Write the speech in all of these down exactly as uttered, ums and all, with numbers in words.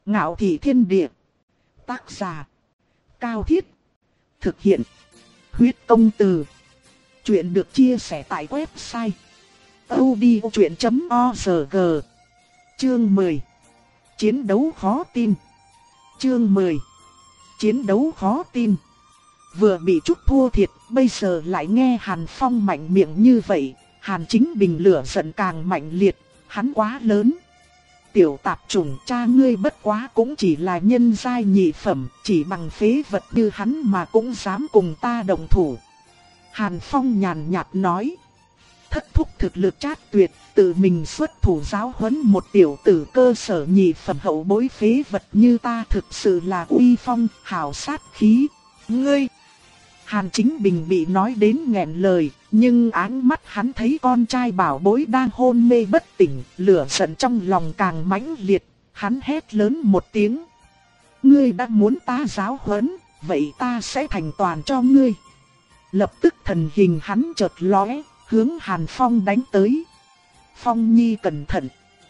Ngạo thị thiên địa. Tác giả Cao Thiết. Thực hiện Huyết Công Từ. Chuyện được chia sẻ tại website audiochuyện chấm org. Chương mười. Chiến đấu khó tin. Chương mười. Chiến đấu khó tin. Vừa bị chút thua thiệt, bây giờ lại nghe Hàn Phong mạnh miệng như vậy, Hàn Chính Bình lửa giận càng mạnh liệt, hắn quá lớn. Tiểu tạp chủng, cha ngươi bất quá cũng chỉ là nhân giai nhị phẩm, chỉ bằng phế vật như hắn mà cũng dám cùng ta đồng thủ. Hàn Phong nhàn nhạt nói. Thất thúc thực lực trát tuyệt, tự mình xuất thủ giáo huấn một tiểu tử cơ sở nhị phẩm hậu bối phế vật như ta thực sự là uy phong, hào sát khí. Ngươi! Hàn Chính Bình bị nói đến nghẹn lời, nhưng áng mắt hắn thấy con trai bảo bối đang hôn mê bất tỉnh, lửa giận trong lòng càng mãnh liệt, hắn hét lớn một tiếng. Ngươi đã muốn ta giáo huấn, vậy ta sẽ thành toàn cho ngươi. Lập tức thần hình hắn chợt lóe, hướng Hàn Phong đánh tới. Phong Nhi cẩn thận.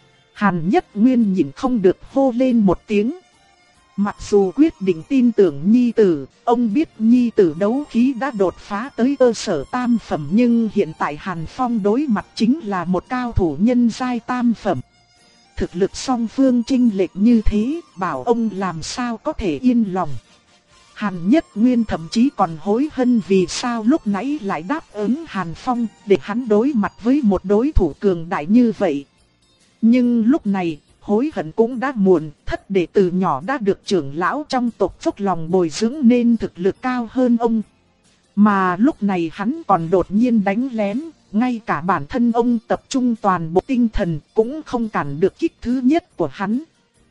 Hàn Nhất Nguyên nhìn không được hô lên một tiếng. Mặc dù quyết định tin tưởng Nhi tử, ông biết Nhi tử đấu khí đã đột phá tới cơ sở tam phẩm, nhưng hiện tại Hàn Phong đối mặt chính là một cao thủ nhân giai tam phẩm. Thực lực song phương chênh lệch như thế, bảo ông làm sao có thể yên lòng. Hàn Nhất Nguyên thậm chí còn hối hận vì sao lúc nãy lại đáp ứng Hàn Phong để hắn đối mặt với một đối thủ cường đại như vậy. Nhưng lúc này, hối hận cũng đã muộn, thất đệ từ nhỏ đã được trưởng lão trong tộc dốc lòng bồi dưỡng nên thực lực cao hơn ông. Mà lúc này hắn còn đột nhiên đánh lén, ngay cả bản thân ông tập trung toàn bộ tinh thần cũng không cản được kích thứ nhất của hắn.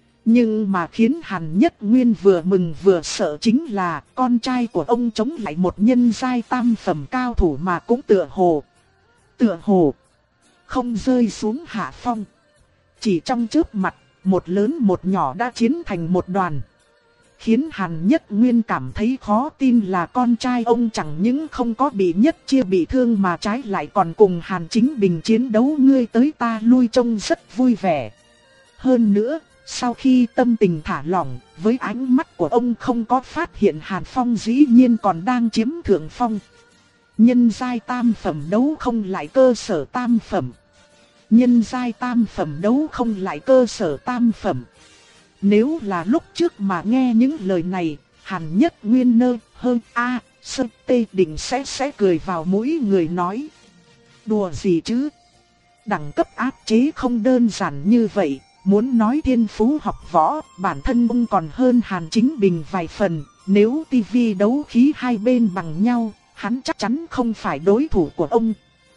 Nhưng mà khiến Hàn Nhất Nguyên vừa mừng vừa sợ chính là con trai của ông chống lại một nhân giai tam phẩm cao thủ mà cũng tựa hồ. Tựa hồ không rơi xuống hạ phong. Chỉ trong chớp mặt, một lớn một nhỏ đã chiến thành một đoàn. Khiến Hàn Nhất Nguyên cảm thấy khó tin là con trai ông chẳng những không có bị nhất chia bị thương mà trái lại còn cùng Hàn Chính Bình chiến đấu ngươi tới ta lui trông rất vui vẻ. Hơn nữa, sau khi tâm tình thả lỏng, với ánh mắt của ông không có phát hiện Hàn Phong dĩ nhiên còn đang chiếm thượng phong. Nhân giai tam phẩm đấu không lại cơ sở tam phẩm. Nhân giai tam phẩm đấu không lại cơ sở tam phẩm. Nếu là lúc trước mà nghe những lời này, Hàn Nhất Nguyên nơ hơn a sơ tê định sẽ sẽ cười vào mũi người nói. Đùa gì chứ? Đẳng cấp áp chế không đơn giản như vậy. Muốn nói thiên phú học võ, bản thân ông còn hơn Hàn Chính Bình vài phần. Nếu tivi đấu khí hai bên bằng nhau, hắn chắc chắn không phải đối thủ của ông.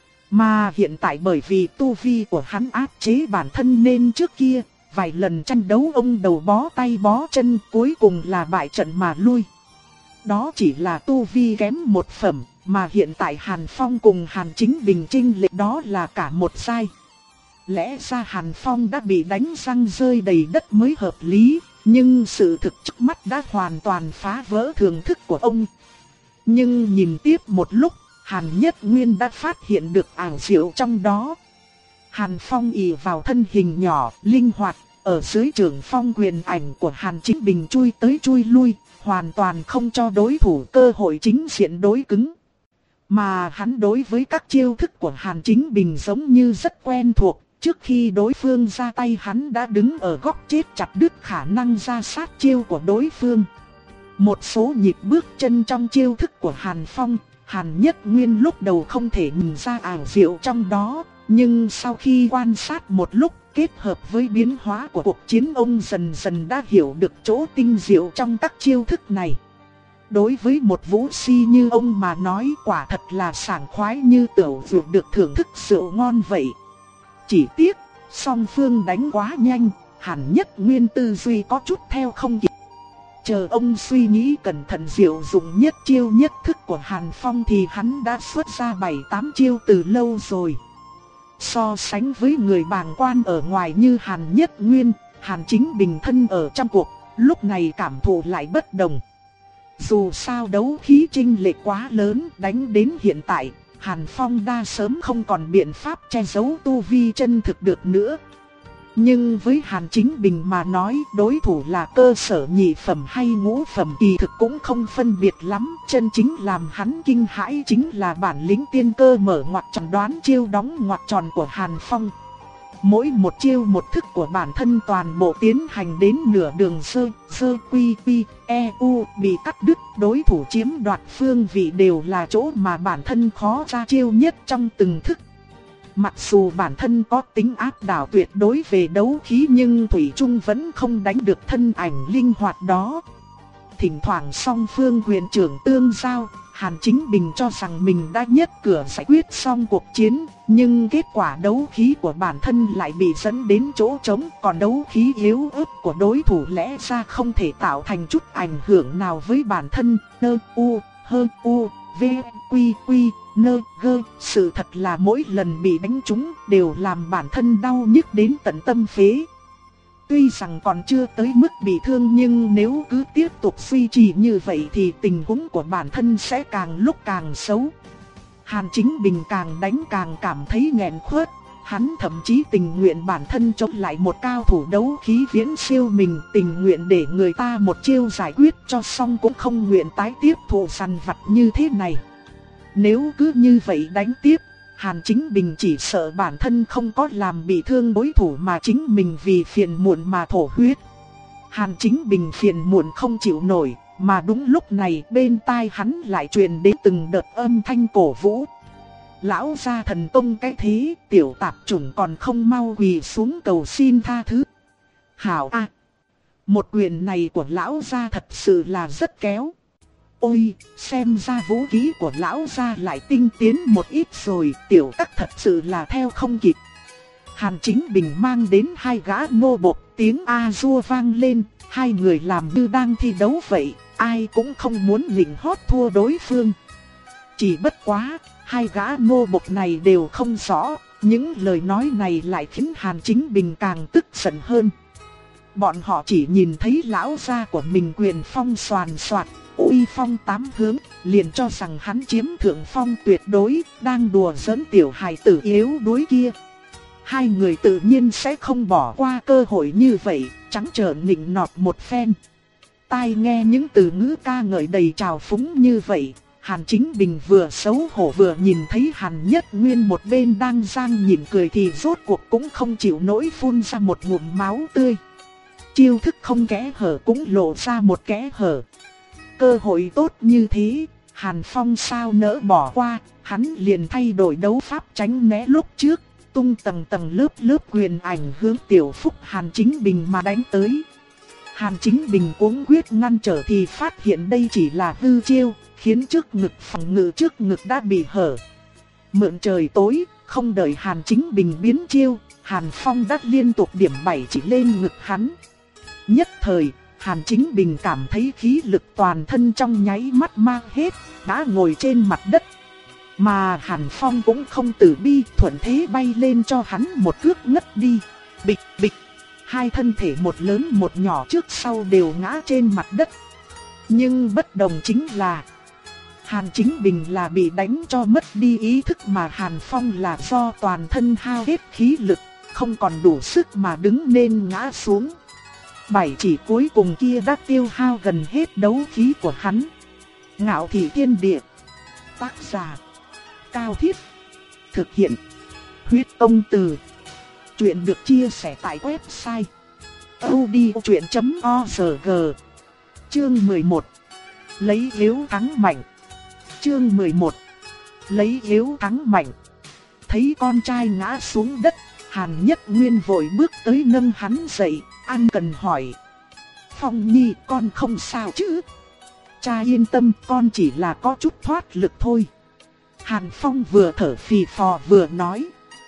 Mà hiện tại bởi vì tu vi của hắn áp chế bản thân nên trước kia, vài lần tranh đấu ông đầu bó tay bó chân, cuối cùng là bại trận mà lui. Đó chỉ là tu vi kém một phẩm, mà hiện tại Hàn Phong cùng Hàn Chính Bình chênh lệch đó là cả một giai. Lẽ ra Hàn Phong đã bị đánh răng rơi đầy đất mới hợp lý, nhưng sự thực trước mắt đã hoàn toàn phá vỡ thường thức của ông. Nhưng nhìn tiếp một lúc, Hàn Nhất Nguyên đã phát hiện được ảo diệu trong đó. Hàn Phong ỷ vào thân hình nhỏ, linh hoạt, ở dưới trường phong quyền ảnh của Hàn Chính Bình chui tới chui lui, hoàn toàn không cho đối thủ cơ hội chính diện đối cứng. Mà hắn đối với các chiêu thức của Hàn Chính Bình giống như rất quen thuộc, trước khi đối phương ra tay hắn đã đứng ở góc chết chặt đứt khả năng ra sát chiêu của đối phương. Một số nhịp bước chân trong chiêu thức của Hàn Phong, Hàn Nhất Nguyên lúc đầu không thể nhìn ra ảo diệu trong đó, nhưng sau khi quan sát một lúc kết hợp với biến hóa của cuộc chiến, ông dần dần đã hiểu được chỗ tinh diệu trong các chiêu thức này. Đối với một vũ si như ông mà nói quả thật là sảng khoái như tiểu rượu được thưởng thức rượu ngon vậy. Chỉ tiếc, song phương đánh quá nhanh, Hàn Nhất Nguyên tư duy có chút theo không kịp. Chờ ông suy nghĩ cẩn thận diệu dụng nhất chiêu nhất thức của Hàn Phong thì hắn đã xuất ra bảy tám chiêu từ lâu rồi. So sánh với người bàng quan ở ngoài như Hàn Nhất Nguyên, Hàn Chính Bình thân ở trong cuộc, lúc này cảm thụ lại bất đồng. Dù sao đấu khí chênh lệch quá lớn, đánh đến hiện tại, Hàn Phong đã sớm không còn biện pháp che giấu tu vi chân thực được nữa. Nhưng với Hàn Chính Bình mà nói, đối thủ là cơ sở nhị phẩm hay ngũ phẩm kỳ thực cũng không phân biệt lắm. Chân chính làm hắn kinh hãi chính là bản lĩnh tiên cơ mở ngoặc tròn đoán chiêu đóng ngoặc tròn của Hàn Phong. Mỗi một chiêu một thức của bản thân toàn bộ tiến hành đến nửa đường sơ, sơ quy quy, e u bị cắt đứt, đối thủ chiếm đoạt phương vị đều là chỗ mà bản thân khó ra chiêu nhất trong từng thức. Mặc dù bản thân có tính áp đảo tuyệt đối về đấu khí nhưng Thủy Trung vẫn không đánh được thân ảnh linh hoạt đó. Thỉnh thoảng song phương quyền trưởng tương giao, Hàn Chính Bình cho rằng mình đã nhất cửa giải quyết xong cuộc chiến, nhưng kết quả đấu khí của bản thân lại bị dẫn đến chỗ trống, còn đấu khí yếu ớt của đối thủ lẽ ra không thể tạo thành chút ảnh hưởng nào với bản thân. Nơ u, hơ u, v, quy quy, nơ gơ, sự thật là mỗi lần bị đánh trúng đều làm bản thân đau nhức đến tận tâm phế. Tuy rằng còn chưa tới mức bị thương nhưng nếu cứ tiếp tục duy trì như vậy thì tình huống của bản thân sẽ càng lúc càng xấu. Hàn Chính Bình càng đánh càng cảm thấy nghẹn khuất, hắn thậm chí tình nguyện bản thân chống lại một cao thủ đấu khí viễn siêu mình, tình nguyện để người ta một chiêu giải quyết cho xong cũng không nguyện tái tiếp thụ sằn vặt như thế này. Nếu cứ như vậy đánh tiếp, Hàn Chính Bình chỉ sợ bản thân không có làm bị thương đối thủ mà chính mình vì phiền muộn mà thổ huyết. Hàn Chính Bình phiền muộn không chịu nổi, mà đúng lúc này bên tai hắn lại truyền đến từng đợt âm thanh cổ vũ. Lão gia thần tông cái thế, tiểu tạp chủng còn không mau quỳ xuống cầu xin tha thứ. Hảo a, một quyền này của lão gia thật sự là rất kéo. Ôi, xem ra vũ khí của lão gia lại tinh tiến một ít rồi, tiểu các thật sự là theo không kịp. Hàn Chính Bình mang đến hai gã nô bộc, tiếng a-dua vang lên, hai người làm như đang thi đấu vậy, ai cũng không muốn nịnh hót thua đối phương. Chỉ bất quá, hai gã nô bộc này đều không rõ, những lời nói này lại khiến Hàn Chính Bình càng tức giận hơn. Bọn họ chỉ nhìn thấy lão gia của mình quyền phong xoàn xoạt, uy phong tám hướng, liền cho rằng hắn chiếm thượng phong tuyệt đối, đang đùa giỡn tiểu hài tử yếu đuối kia. Hai người tự nhiên sẽ không bỏ qua cơ hội như vậy, trắng trợn nịnh nọt một phen. Tai nghe những từ ngữ ca ngợi đầy trào phúng như vậy, Hàn Chính Bình vừa xấu hổ vừa nhìn thấy Hàn Nhất Nguyên một bên đang giang nhìn cười thì rốt cuộc cũng không chịu nổi phun ra một ngụm máu tươi. Chiêu thức không kẽ hở cũng lộ ra một kẽ hở. Cơ hội tốt như thế, Hàn Phong sao nỡ bỏ qua, hắn liền thay đổi đấu pháp tránh né lúc trước, tung tầng tầng lớp lớp quyền ảnh hướng tiểu phúc Hàn Chính Bình mà đánh tới. Hàn Chính Bình cuống quyết ngăn trở thì phát hiện đây chỉ là hư chiêu, khiến trước ngực phòng ngự trước ngực đã bị hở. Mượn trời tối, không đợi Hàn Chính Bình biến chiêu, Hàn Phong đã liên tục điểm bảy chỉ lên ngực hắn. Nhất thời, Hàn Chính Bình cảm thấy khí lực toàn thân trong nháy mắt mang hết, đã ngồi trên mặt đất. Mà Hàn Phong cũng không từ bi, thuận thế bay lên cho hắn một cước ngất đi. Bịch bịch, hai thân thể một lớn một nhỏ trước sau đều ngã trên mặt đất. Nhưng bất đồng chính là Hàn Chính Bình là bị đánh cho mất đi ý thức, mà Hàn Phong là do toàn thân hao hết khí lực, không còn đủ sức mà đứng nên ngã xuống. Bảy chỉ cuối cùng kia đã tiêu hao gần hết đấu khí của hắn. Ngạo Thị Thiên Địa. Tác giả Cao Thiết. Thực hiện Huyết Tông Từ. Chuyện được chia sẻ tại website audiochuyện chấm org. Chương mười một. Lấy yếu thắng mạnh. Chương mười một. Lấy yếu thắng mạnh. Thấy con trai ngã xuống đất, Hàn Nhất Nguyên vội bước tới nâng hắn dậy, ân cần hỏi: Phong Nhi, con không sao chứ? Cha yên tâm, con chỉ là có chút thoát lực thôi. Hàn Phong vừa thở phì phò vừa nói.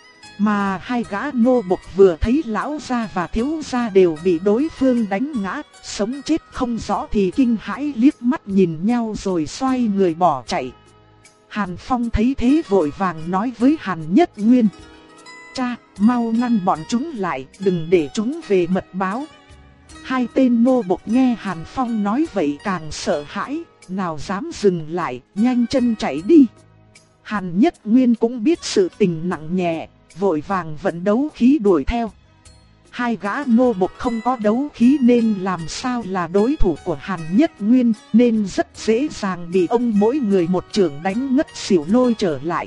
Mà hai gã nô bộc vừa thấy lão gia và thiếu gia đều bị đối phương đánh ngã, sống chết không rõ thì kinh hãi liếc mắt nhìn nhau rồi xoay người bỏ chạy. Hàn Phong thấy thế vội vàng nói với Hàn Nhất Nguyên: Cha, mau ngăn bọn chúng lại, đừng để chúng về mật báo. Hai tên nô bộc nghe Hàn Phong nói vậy càng sợ hãi, nào dám dừng lại, nhanh chân chạy đi. Hàn Nhất Nguyên cũng biết sự tình nặng nhẹ, vội vàng vận đấu khí đuổi theo. Hai gã nô bộc không có đấu khí nên làm sao là đối thủ của Hàn Nhất Nguyên, nên rất dễ dàng bị ông mỗi người một chưởng đánh ngất xỉu lôi trở lại.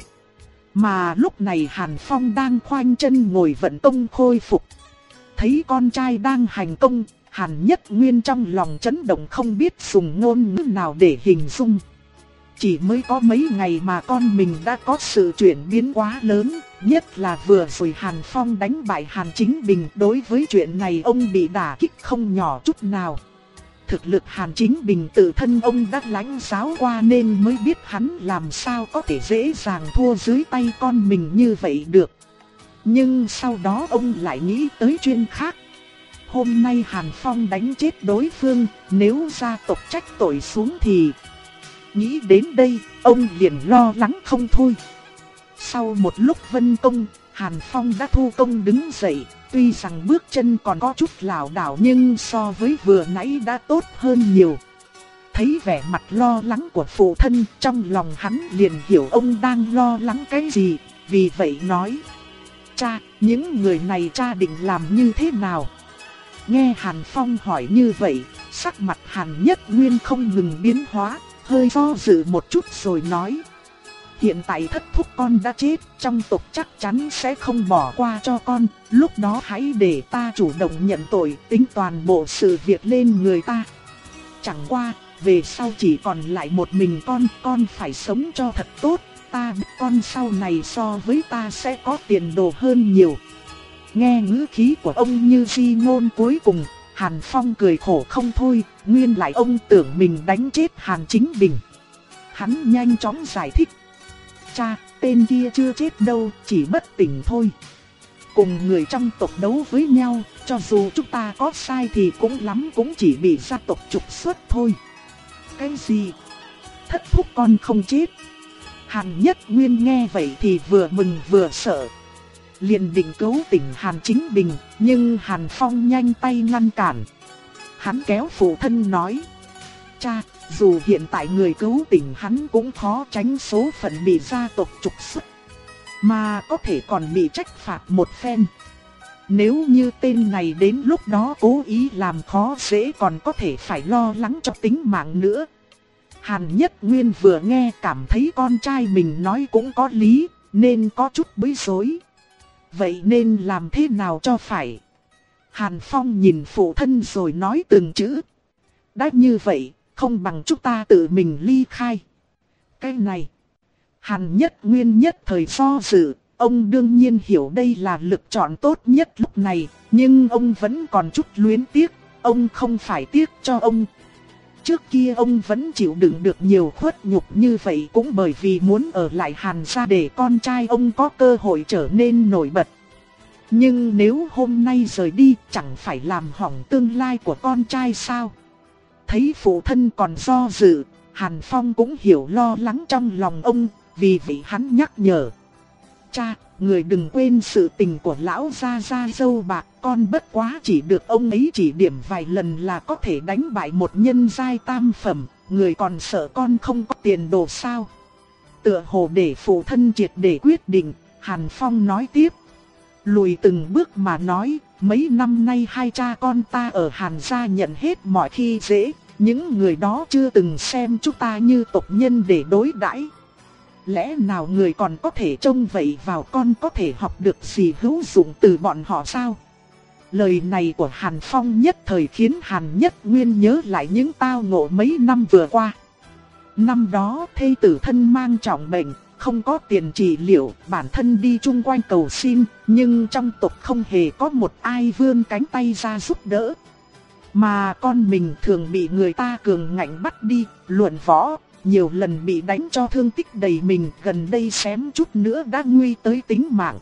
Mà lúc này Hàn Phong đang khoanh chân ngồi vận công khôi phục. Thấy con trai đang hành công, Hàn Nhất Nguyên trong lòng chấn động không biết dùng ngôn ngữ nào để hình dung. Chỉ mới có mấy ngày mà con mình đã có sự chuyển biến quá lớn, nhất là vừa rồi Hàn Phong đánh bại Hàn Chính Bình. Đối với chuyện này ông bị đả kích không nhỏ chút nào. Thực lực Hàn Chính Bình tự thân ông đã lãnh giáo qua nên mới biết hắn làm sao có thể dễ dàng thua dưới tay con mình như vậy được. Nhưng sau đó ông lại nghĩ tới chuyện khác. Hôm nay Hàn Phong đánh chết đối phương, nếu gia tộc trách tội xuống thì... Nghĩ đến đây, ông liền lo lắng không thôi. Sau một lúc vân công, Hàn Phong đã thu công đứng dậy. Tuy rằng bước chân còn có chút lảo đảo nhưng so với vừa nãy đã tốt hơn nhiều. Thấy vẻ mặt lo lắng của phụ thân, trong lòng hắn liền hiểu ông đang lo lắng cái gì. Vì vậy nói: cha, những người này cha định làm như thế nào? Nghe Hàn Phong hỏi như vậy, sắc mặt Hàn Nhất Nguyên không ngừng biến hóa, hơi do dự một chút rồi nói: hiện tại thất thúc con đã chết, trong tộc chắc chắn sẽ không bỏ qua cho con, lúc đó hãy để ta chủ động nhận tội, tính toàn bộ sự việc lên người ta. Chẳng qua, về sau chỉ còn lại một mình con, con phải sống cho thật tốt, ta biết con sau này so với ta sẽ có tiền đồ hơn nhiều. Nghe ngữ khí của ông như di ngôn cuối cùng, Hàn Phong cười khổ không thôi, nguyên lại ông tưởng mình đánh chết Hàn Chính Bình. Hắn nhanh chóng giải thích: cha, tên kia chưa chết đâu, chỉ bất tỉnh thôi. Cùng người trong tộc đấu với nhau, cho dù chúng ta có sai thì cũng lắm cũng chỉ bị gia tộc trục xuất thôi. Cái gì? Thất thúc con không chết? Hàn Nhất Nguyên nghe vậy thì vừa mừng vừa sợ. Liền định cứu tỉnh Hàn Chính Bình, nhưng Hàn Phong nhanh tay ngăn cản. Hắn kéo phụ thân nói: cha, dù hiện tại người cứu tỉnh hắn cũng khó tránh số phận bị gia tộc trục xuất, mà có thể còn bị trách phạt một phen. Nếu như tên này đến lúc đó cố ý làm khó dễ còn có thể phải lo lắng cho tính mạng nữa. Hàn Nhất Nguyên vừa nghe cảm thấy con trai mình nói cũng có lý, nên có chút bối rối. Vậy nên làm thế nào cho phải? Hàn Phong nhìn phụ thân rồi nói từng chữ: đã như vậy, không bằng chúng ta tự mình ly khai. Cái này, Hàn Nhất Nguyên nhất thời do dự, ông đương nhiên hiểu đây là lựa chọn tốt nhất lúc này, nhưng ông vẫn còn chút luyến tiếc, ông không phải tiếc cho ông. Trước kia ông vẫn chịu đựng được nhiều khuất nhục như vậy cũng bởi vì muốn ở lại Hàn gia để con trai ông có cơ hội trở nên nổi bật. Nhưng nếu hôm nay rời đi chẳng phải làm hỏng tương lai của con trai sao? Thấy phụ thân còn do dự, Hàn Phong cũng hiểu lo lắng trong lòng ông, vì vậy hắn nhắc nhở: cha, người đừng quên sự tình của lão gia gia dâu bạc, con bất quá chỉ được ông ấy chỉ điểm vài lần là có thể đánh bại một nhân giai tam phẩm, người còn sợ con không có tiền đồ sao? Tựa hồ để phụ thân triệt để quyết định, Hàn Phong nói tiếp: lùi từng bước mà nói, mấy năm nay hai cha con ta ở Hàn gia nhận hết mọi khi dễ, những người đó chưa từng xem chúng ta như tộc nhân để đối đãi. Lẽ nào người còn có thể trông vậy vào con có thể học được gì hữu dụng từ bọn họ sao? Lời này của Hàn Phong nhất thời khiến Hàn Nhất Nguyên nhớ lại những tao ngộ mấy năm vừa qua. Năm đó thê tử thân mang trọng bệnh, không có tiền trị liệu, bản thân đi chung quanh cầu xin, nhưng trong tộc không hề có một ai vươn cánh tay ra giúp đỡ. Mà con mình thường bị người ta cường ngạnh bắt đi, luận võ, nhiều lần bị đánh cho thương tích đầy mình, gần đây xém chút nữa đã nguy tới tính mạng.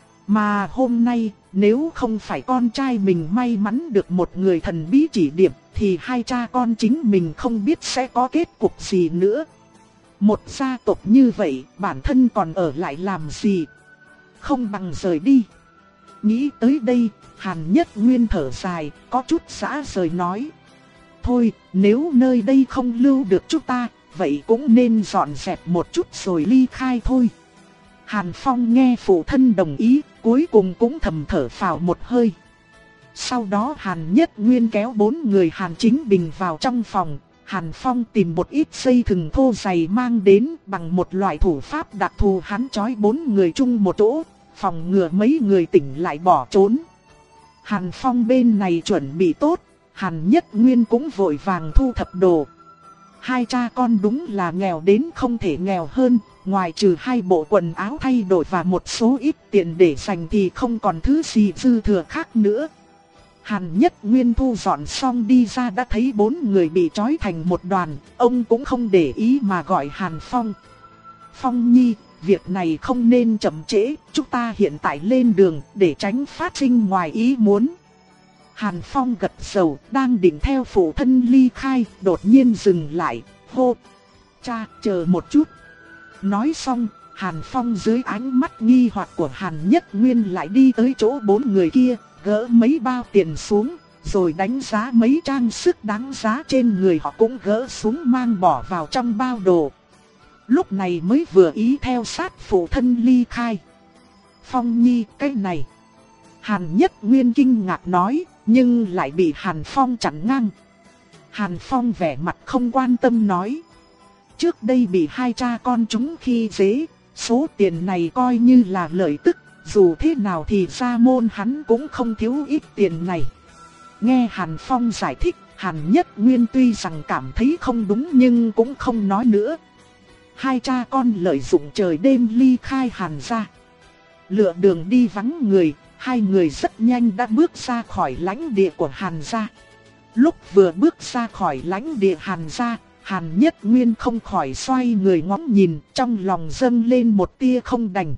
Mà hôm nay, nếu không phải con trai mình may mắn được một người thần bí chỉ điểm, thì hai cha con chính mình không biết sẽ có kết cục gì nữa. Một gia tộc như vậy, bản thân còn ở lại làm gì? Không bằng rời đi. Nghĩ tới đây, Hàn Nhất Nguyên thở dài, có chút rã rời nói: thôi, nếu nơi đây không lưu được chúng ta, vậy cũng nên dọn dẹp một chút rồi ly khai thôi. Hàn Phong nghe phụ thân đồng ý, cuối cùng cũng thầm thở phào một hơi. Sau đó Hàn Nhất Nguyên kéo bốn người Hàn Chính Bình vào trong phòng. Hàn Phong tìm một ít dây thừng thô dày mang đến, bằng một loại thủ pháp đặc thù hắn trói bốn người chung một chỗ, phòng ngừa mấy người tỉnh lại bỏ trốn. Hàn Phong bên này chuẩn bị tốt, Hàn Nhất Nguyên cũng vội vàng thu thập đồ. Hai cha con đúng là nghèo đến không thể nghèo hơn, ngoài trừ hai bộ quần áo thay đổi và một số ít tiền để dành thì không còn thứ gì dư thừa khác nữa. Hàn Nhất Nguyên thu dọn xong đi ra đã thấy bốn người bị trói thành một đoàn, ông cũng không để ý mà gọi Hàn Phong. Phong Nhi, việc này không nên chậm trễ, chúng ta hiện tại lên đường để tránh phát sinh ngoài ý muốn. Hàn Phong gật đầu, đang định theo phụ thân ly khai, đột nhiên dừng lại, hô. Cha, chờ một chút. Nói xong, Hàn Phong dưới ánh mắt nghi hoặc của Hàn Nhất Nguyên lại đi tới chỗ bốn người kia, gỡ mấy bao tiền xuống, rồi đánh giá mấy trang sức đáng giá trên người họ cũng gỡ xuống mang bỏ vào trong bao đồ. Lúc này mới vừa ý theo sát phụ thân ly khai. Phong Nhi, cái này. Hàn Nhất Nguyên kinh ngạc nói, nhưng lại bị Hàn Phong chặn ngang. Hàn Phong vẻ mặt không quan tâm nói. Trước đây bị hai cha con chúng khi dễ, số tiền này coi như là lợi tức, dù thế nào thì gia môn hắn cũng không thiếu ít tiền này. Nghe Hàn Phong giải thích, Hàn Nhất Nguyên tuy rằng cảm thấy không đúng nhưng cũng không nói nữa. Hai cha con lợi dụng trời đêm ly khai Hàn gia. Lựa đường đi vắng người, hai người rất nhanh đã bước ra khỏi lãnh địa của Hàn gia. Lúc vừa bước ra khỏi lãnh địa Hàn gia, Hàn Nhất Nguyên không khỏi xoay người ngóng nhìn, trong lòng dâng lên một tia không đành.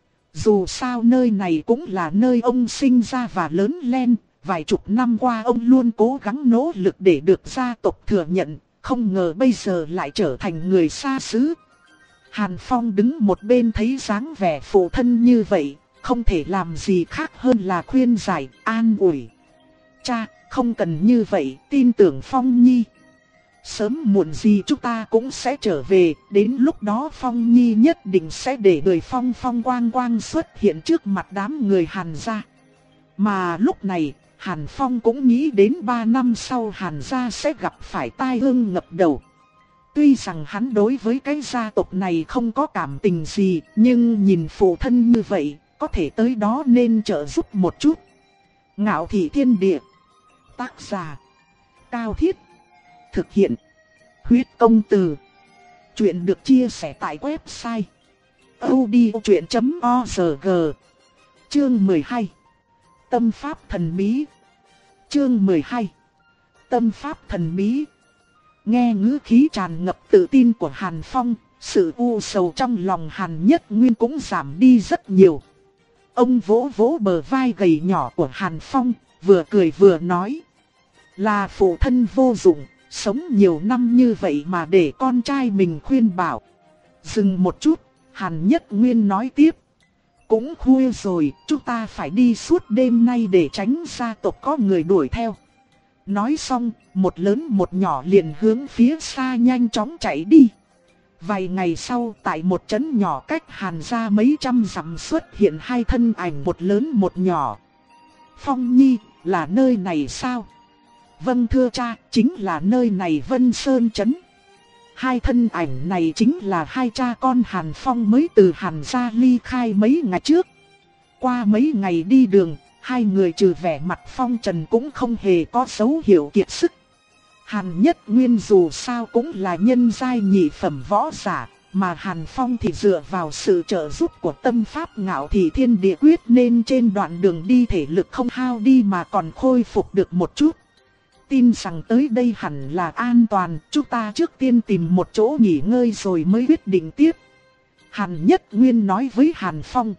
Dù sao nơi này cũng là nơi ông sinh ra và lớn lên, vài chục năm qua ông luôn cố gắng nỗ lực để được gia tộc thừa nhận, không ngờ bây giờ lại trở thành người xa xứ. Hàn Phong đứng một bên thấy dáng vẻ phụ thân như vậy, không thể làm gì khác hơn là khuyên giải, an ủi. Cha, không cần như vậy, tin tưởng Phong Nhi. Sớm muộn gì chúng ta cũng sẽ trở về, đến lúc đó Phong Nhi nhất định sẽ để người phong phong quang quang xuất hiện trước mặt đám người Hàn gia. Mà lúc này, Hàn Phong cũng nghĩ đến ba năm sau Hàn gia sẽ gặp phải tai ương ngập đầu. Tuy rằng hắn đối với cái gia tộc này không có cảm tình gì, nhưng nhìn phụ thân như vậy, có thể tới đó nên trợ giúp một chút. Ngạo Thị Thiên Địa. Tác giả Cao Thiết. Thực hiện Huyết Công Từ. Chuyện được chia sẻ tại website audiochuyện chấm org. Chương mười hai. Tâm pháp thần bí. Chương mười hai. Tâm pháp thần bí. Nghe ngữ khí tràn ngập tự tin của Hàn Phong, sự u sầu trong lòng Hàn Nhất Nguyên cũng giảm đi rất nhiều. Ông vỗ vỗ bờ vai gầy nhỏ của Hàn Phong, vừa cười vừa nói. Là phụ thân vô dụng, sống nhiều năm như vậy mà để con trai mình khuyên bảo. Dừng một chút, Hàn Nhất Nguyên nói tiếp. Cũng khuya rồi, chúng ta phải đi suốt đêm nay để tránh gia tộc có người đuổi theo. Nói xong, một lớn một nhỏ liền hướng phía xa nhanh chóng chạy đi. Vài ngày sau, tại một trấn nhỏ cách Hàn gia mấy trăm dặm xuất hiện hai thân ảnh, một lớn một nhỏ. Phong Nhi, là nơi này sao? Vâng thưa cha, chính là nơi này, Vân Sơn trấn. Hai thân ảnh này chính là hai cha con Hàn Phong mới từ Hàn gia ly khai mấy ngày trước. Qua mấy ngày đi đường, hai người trừ vẻ mặt phong trần cũng không hề có dấu hiệu kiệt sức. Hàn Nhất Nguyên dù sao cũng là nhân giai nhị phẩm võ giả, mà Hàn Phong thì dựa vào sự trợ giúp của tâm pháp Ngạo Thị Thiên Địa Quyết nên trên đoạn đường đi thể lực không hao đi mà còn khôi phục được một chút. Tin rằng tới đây hẳn là an toàn, chúng ta trước tiên tìm một chỗ nghỉ ngơi rồi mới quyết định tiếp. Hàn Nhất Nguyên nói với Hàn Phong.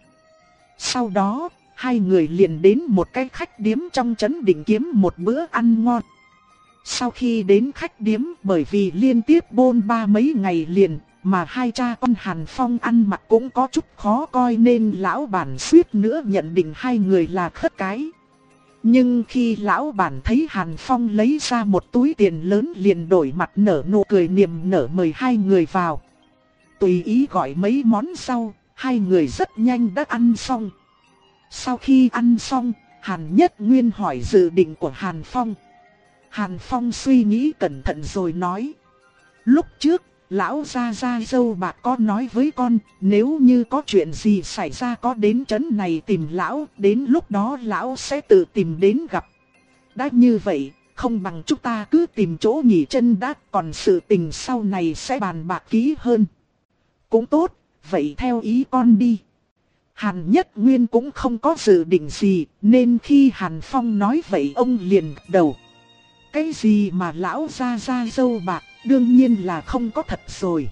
Sau đó, hai người liền đến một cái khách điếm trong trấn định kiếm một bữa ăn ngon. Sau khi đến khách điếm, bởi vì liên tiếp bôn ba mấy ngày liền, mà hai cha con Hàn Phong ăn mặc cũng có chút khó coi nên lão bản suýt nữa nhận định hai người là khất cái. Nhưng khi lão bản thấy Hàn Phong lấy ra một túi tiền lớn liền đổi mặt nở nụ cười niềm nở mời hai người vào. Tùy ý gọi mấy món rau, hai người rất nhanh đã ăn xong. Sau khi ăn xong, Hàn Nhất Nguyên hỏi dự định của Hàn Phong. Hàn Phong suy nghĩ cẩn thận rồi nói. Lúc trước, lão gia gia dâu bạc có nói với con, nếu như có chuyện gì xảy ra có đến trấn này tìm lão, đến lúc đó lão sẽ tự tìm đến gặp. Đã như vậy, không bằng chúng ta cứ tìm chỗ nghỉ chân đã, còn sự tình sau này sẽ bàn bạc kỹ hơn. Cũng tốt, vậy theo ý con đi. Hàn Nhất Nguyên cũng không có dự định gì, nên khi Hàn Phong nói vậy ông liền gật đầu. Cái gì mà lão gia gia dâu bạc, đương nhiên là không có thật rồi.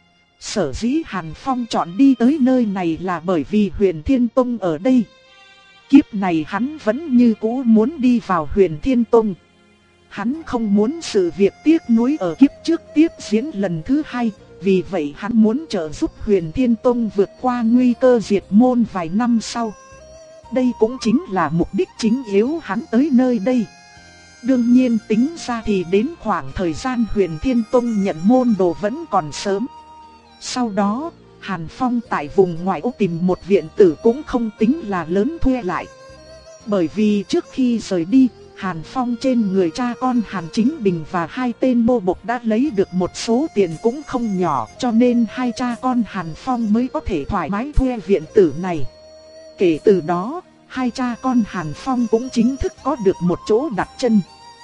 Sở dĩ Hàn Phong chọn đi tới nơi này là bởi vì Huyền Thiên Tông ở đây. Kiếp này hắn vẫn như cũ muốn đi vào Huyền Thiên Tông. Hắn không muốn sự việc tiếc nuối ở kiếp trước tiếp diễn lần thứ hai, vì vậy hắn muốn trợ giúp Huyền Thiên Tông vượt qua nguy cơ diệt môn vài năm sau. Đây cũng chính là mục đích chính yếu hắn tới nơi đây. Đương nhiên tính ra thì đến khoảng thời gian Huyền Thiên Tông nhận môn đồ vẫn còn sớm. Sau đó, Hàn Phong tại vùng ngoại ô tìm một viện tử cũng không tính là lớn thuê lại. Bởi vì trước khi rời đi, Hàn Phong trên người cha con Hàn Chính Bình và hai tên mô bộc đã lấy được một số tiền cũng không nhỏ, cho nên hai cha con Hàn Phong mới có thể thoải mái thuê viện tử này. Kể từ đó, hai cha con Hàn Phong cũng chính thức có được một chỗ đặt chân.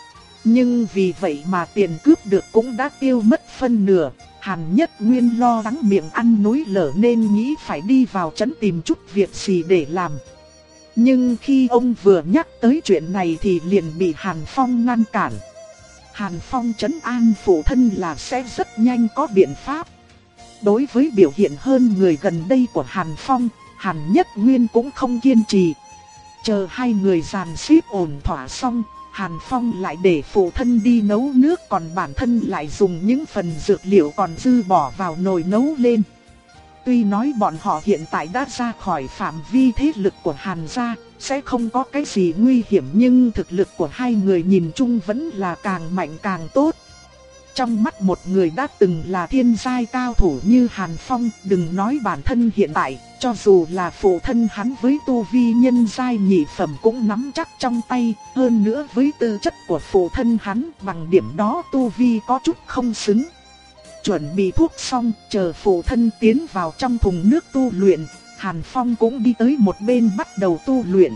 Nhưng vì vậy mà tiền cướp được cũng đã tiêu mất phân nửa. Hàn Nhất Nguyên lo lắng miệng ăn núi lở nên nghĩ phải đi vào trấn tìm chút việc gì để làm. Nhưng khi ông vừa nhắc tới chuyện này thì liền bị Hàn Phong ngăn cản. Hàn Phong trấn an phụ thân là sẽ rất nhanh có biện pháp. Đối với biểu hiện hơn người gần đây của Hàn Phong, Hàn Nhất Nguyên cũng không kiên trì. Chờ hai người dàn xếp ổn thỏa xong, Hàn Phong lại để phụ thân đi nấu nước, còn bản thân lại dùng những phần dược liệu còn dư bỏ vào nồi nấu lên. Tuy nói bọn họ hiện tại đã ra khỏi phạm vi thế lực của Hàn gia, sẽ không có cái gì nguy hiểm, nhưng thực lực của hai người nhìn chung vẫn là càng mạnh càng tốt. Trong mắt một người đã từng là thiên giai cao thủ như Hàn Phong, đừng nói bản thân hiện tại, cho dù là phụ thân hắn với tu vi nhân giai nhị phẩm cũng nắm chắc trong tay, hơn nữa với tư chất của phụ thân hắn, bằng điểm đó tu vi có chút không xứng. Chuẩn bị thuốc xong, chờ phụ thân tiến vào trong thùng nước tu luyện, Hàn Phong cũng đi tới một bên bắt đầu tu luyện.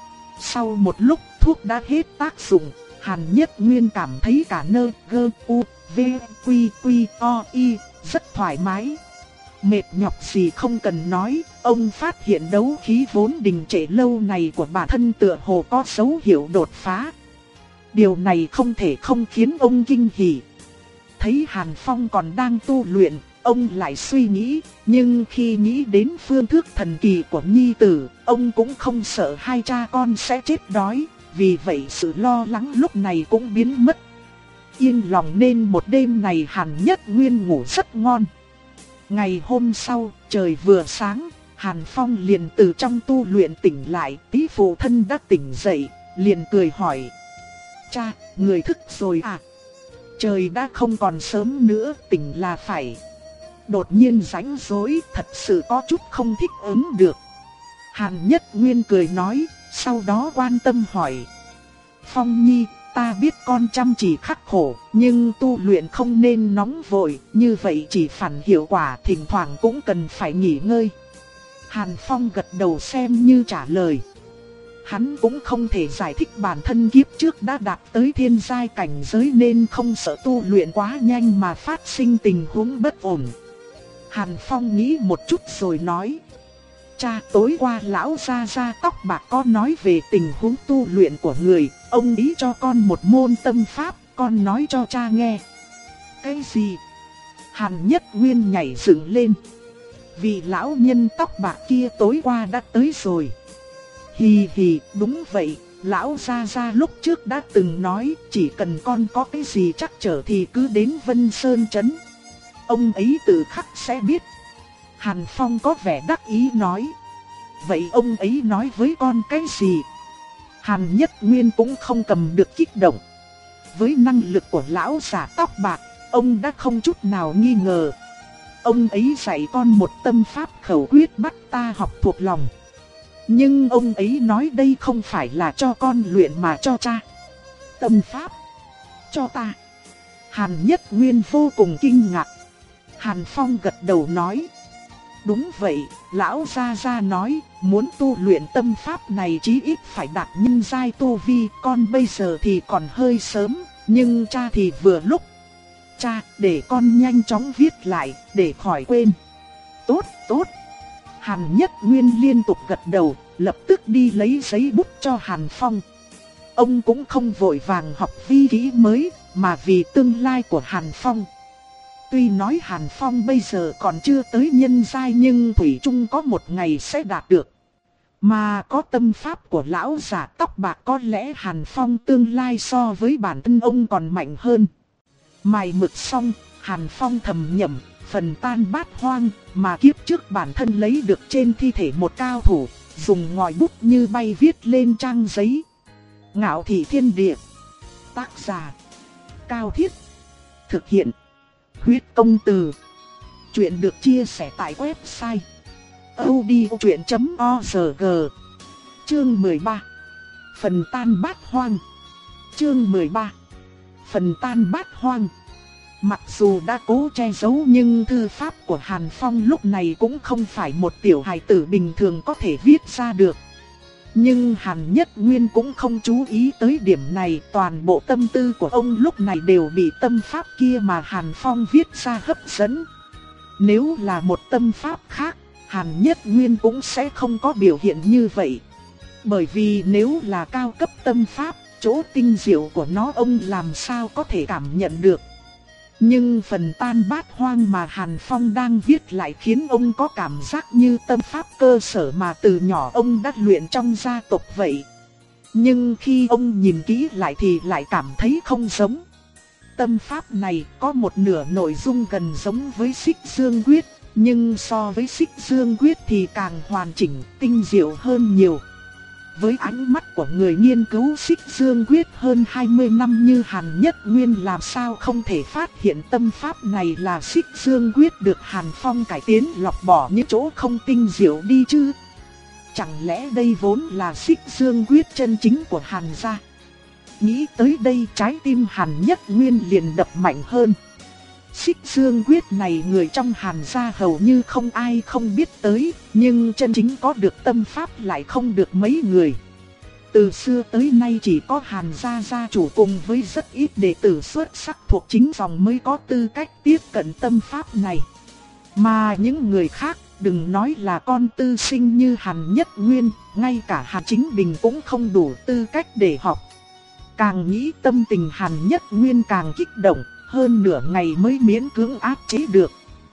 Sau một lúc thuốc đã hết tác dụng, Hàn Nhất Nguyên cảm thấy cả nơ, gơ, u, v, quy, quy, o, y, rất thoải mái. Mệt nhọc gì không cần nói, ông phát hiện đấu khí vốn đình trệ lâu này của bản thân tựa hồ có dấu hiệu đột phá. Điều này không thể không khiến ông kinh hỉ. Thấy Hàn Phong còn đang tu luyện, ông lại suy nghĩ, nhưng khi nghĩ đến phương thức thần kỳ của nhi tử, ông cũng không sợ hai cha con sẽ chết đói, vì vậy sự lo lắng lúc này cũng biến mất. Yên lòng nên một đêm này Hàn Nhất Nguyên ngủ rất ngon. Ngày hôm sau, trời vừa sáng, Hàn Phong liền từ trong tu luyện tỉnh lại, tí phụ thân đã tỉnh dậy, liền cười hỏi. Cha, người thức rồi à? Trời đã không còn sớm nữa, tỉnh là phải. Đột nhiên rảnh rỗi, thật sự có chút không thích ứng được. Hàn Nhất Nguyên cười nói, sau đó quan tâm hỏi. Phong Nhi, ta biết con chăm chỉ khắc khổ, nhưng tu luyện không nên nóng vội, như vậy chỉ phản hiệu quả, thỉnh thoảng cũng cần phải nghỉ ngơi. Hàn Phong gật đầu xem như trả lời. Hắn cũng không thể giải thích bản thân kiếp trước đã đạt tới thiên giai cảnh giới nên không sợ tu luyện quá nhanh mà phát sinh tình huống bất ổn. Hàn Phong nghĩ một chút rồi nói. Cha, tối qua lão gia gia tóc bạc có nói về tình huống tu luyện của người, ông ý cho con một môn tâm pháp, con nói cho cha nghe. Cái gì? Hàn Nhất Nguyên nhảy dựng lên. Vị lão nhân tóc bạc kia tối qua đã tới rồi. Hì hì, đúng vậy, lão gia gia lúc trước đã từng nói, chỉ cần con có cái gì trắc trở thì cứ đến Vân Sơn Trấn. Ông ấy tự khắc sẽ biết. Hàn Phong có vẻ đắc ý nói. Vậy ông ấy nói với con cái gì? Hàn Nhất Nguyên cũng không cầm được kích động. Với năng lực của lão giả tóc bạc, ông đã không chút nào nghi ngờ. Ông ấy dạy con một tâm pháp khẩu quyết bắt ta học thuộc lòng. Nhưng ông ấy nói đây không phải là cho con luyện mà cho cha. Tâm pháp? Cho ta? Hàn Nhất Nguyên vô cùng kinh ngạc. Hàn Phong gật đầu nói. Đúng vậy, lão gia gia nói, muốn tu luyện tâm pháp này chí ít phải đạt nhân giai tu vi, con bây giờ thì còn hơi sớm, nhưng cha thì vừa lúc. Cha, để con nhanh chóng viết lại, để khỏi quên. Tốt, tốt. Hàn Nhất Nguyên liên tục gật đầu, lập tức đi lấy giấy bút cho Hàn Phong. Ông cũng không vội vàng học vi kỹ mới, mà vì tương lai của Hàn Phong. Tuy nói Hàn Phong bây giờ còn chưa tới nhân giai nhưng thủy chung có một ngày sẽ đạt được. Mà có tâm pháp của lão giả tóc bạc có lẽ Hàn Phong tương lai so với bản thân ông còn mạnh hơn. Mài mực xong, Hàn Phong thầm nhẩm, phần tan bát hoang mà kiếp trước bản thân lấy được trên thi thể một cao thủ, dùng ngòi bút như bay viết lên trang giấy. Ngạo thị thiên địa. Tác giả: Cao Thiết. Thực hiện: Huyết Công Từ. Chuyện được chia sẻ tại website audiochuyện chấm org. Chương mười ba. Phần tan bát hoang. Chương mười ba. Phần tan bát hoang. Mặc dù đã cố che giấu nhưng thư pháp của Hàn Phong lúc này cũng không phải một tiểu hài tử bình thường có thể viết ra được. Nhưng Hàn Nhất Nguyên cũng không chú ý tới điểm này, toàn bộ tâm tư của ông lúc này đều bị tâm pháp kia mà Hàn Phong viết ra hấp dẫn. Nếu là một tâm pháp khác, Hàn Nhất Nguyên cũng sẽ không có biểu hiện như vậy. Bởi vì nếu là cao cấp tâm pháp, chỗ tinh diệu của nó ông làm sao có thể cảm nhận được. Nhưng phần tan bát hoang mà Hàn Phong đang viết lại khiến ông có cảm giác như tâm pháp cơ sở mà từ nhỏ ông đã luyện trong gia tộc vậy. Nhưng khi ông nhìn kỹ lại thì lại cảm thấy không giống. Tâm pháp này có một nửa nội dung gần giống với Xích Dương Quyết, nhưng so với Xích Dương Quyết thì càng hoàn chỉnh, tinh diệu hơn nhiều. Với ánh mắt của người nghiên cứu Xích Dương Quyết hơn hai mươi năm như Hàn Nhất Nguyên làm sao không thể phát hiện tâm pháp này là Xích Dương Quyết được Hàn Phong cải tiến lọc bỏ những chỗ không tinh diệu đi chứ? Chẳng lẽ đây vốn là Xích Dương Quyết chân chính của Hàn gia? Nghĩ tới đây trái tim Hàn Nhất Nguyên liền đập mạnh hơn. Xích Dương Quyết này người trong Hàn gia hầu như không ai không biết tới, nhưng chân chính có được tâm pháp lại không được mấy người. Từ xưa tới nay chỉ có Hàn gia gia chủ cùng với rất ít đệ tử xuất sắc thuộc chính dòng mới có tư cách tiếp cận tâm pháp này. Mà những người khác, đừng nói là con tư sinh như Hàn Nhất Nguyên, ngay cả Hàn Chính Bình cũng không đủ tư cách để học. Càng nghĩ tâm tình Hàn Nhất Nguyên càng kích động, hơn nửa ngày mới miễn cưỡng áp chế được.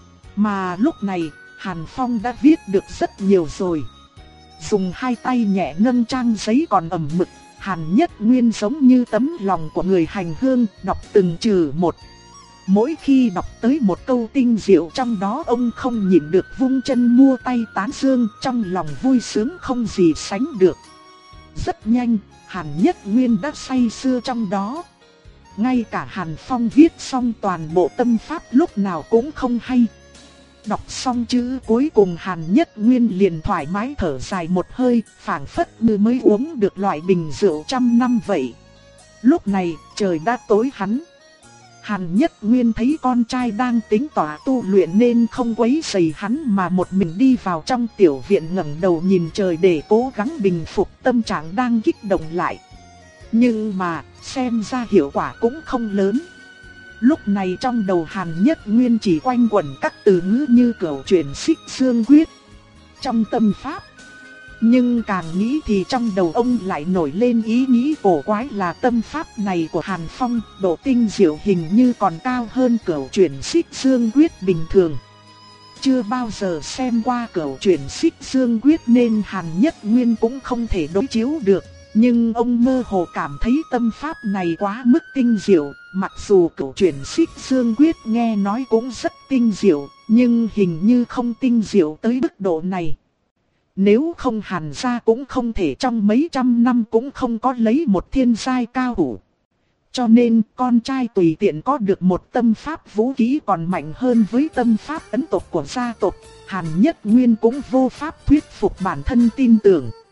Mà lúc này, Hàn Phong đã viết được rất nhiều rồi. Dùng hai tay nhẹ nâng trang giấy còn ẩm mực, Hàn Nhất Nguyên giống như tấm lòng của người hành hương, đọc từng chữ một. Mỗi khi đọc tới một câu tinh diệu trong đó ông không nhịn được vung chân mua tay tán dương, trong lòng vui sướng không gì sánh được. Rất nhanh, Hàn Nhất Nguyên đã say sưa trong đó. Ngay cả Hàn Phong viết xong toàn bộ tâm pháp lúc nào cũng không hay. Đọc xong chữ cuối cùng Hàn Nhất Nguyên liền thoải mái thở dài một hơi, phảng phất như mới uống được loại bình rượu trăm năm vậy. Lúc này trời đã tối hẳn. Hàn Nhất Nguyên thấy con trai đang tính tỏa tu luyện nên không quấy rầy hắn mà một mình đi vào trong tiểu viện ngẩng đầu nhìn trời để cố gắng bình phục tâm trạng đang kích động lại. Nhưng mà, xem ra hiệu quả cũng không lớn. Lúc này trong đầu Hàn Nhất Nguyên chỉ quanh quẩn các từ ngữ như cửu chuyển Xích Dương Quyết trong tâm pháp. Nhưng càng nghĩ thì trong đầu ông lại nổi lên ý nghĩ cổ quái là tâm pháp này của Hàn Phong, độ tinh diệu hình như còn cao hơn cửu chuyển Xích Dương Quyết bình thường. Chưa bao giờ xem qua cửu chuyển Xích Dương Quyết nên Hàn Nhất Nguyên cũng không thể đối chiếu được. Nhưng ông mơ hồ cảm thấy tâm pháp này quá mức tinh diệu, mặc dù cửu chuyển Xích Dương Quyết nghe nói cũng rất tinh diệu, nhưng hình như không tinh diệu tới mức độ này. Nếu không Hàn gia cũng không thể trong mấy trăm năm cũng không có lấy một thiên giai cao thủ. Cho nên con trai tùy tiện có được một tâm pháp vũ khí còn mạnh hơn với tâm pháp ấn tộc của gia tộc, Hàn Nhất Nguyên cũng vô pháp thuyết phục bản thân tin tưởng.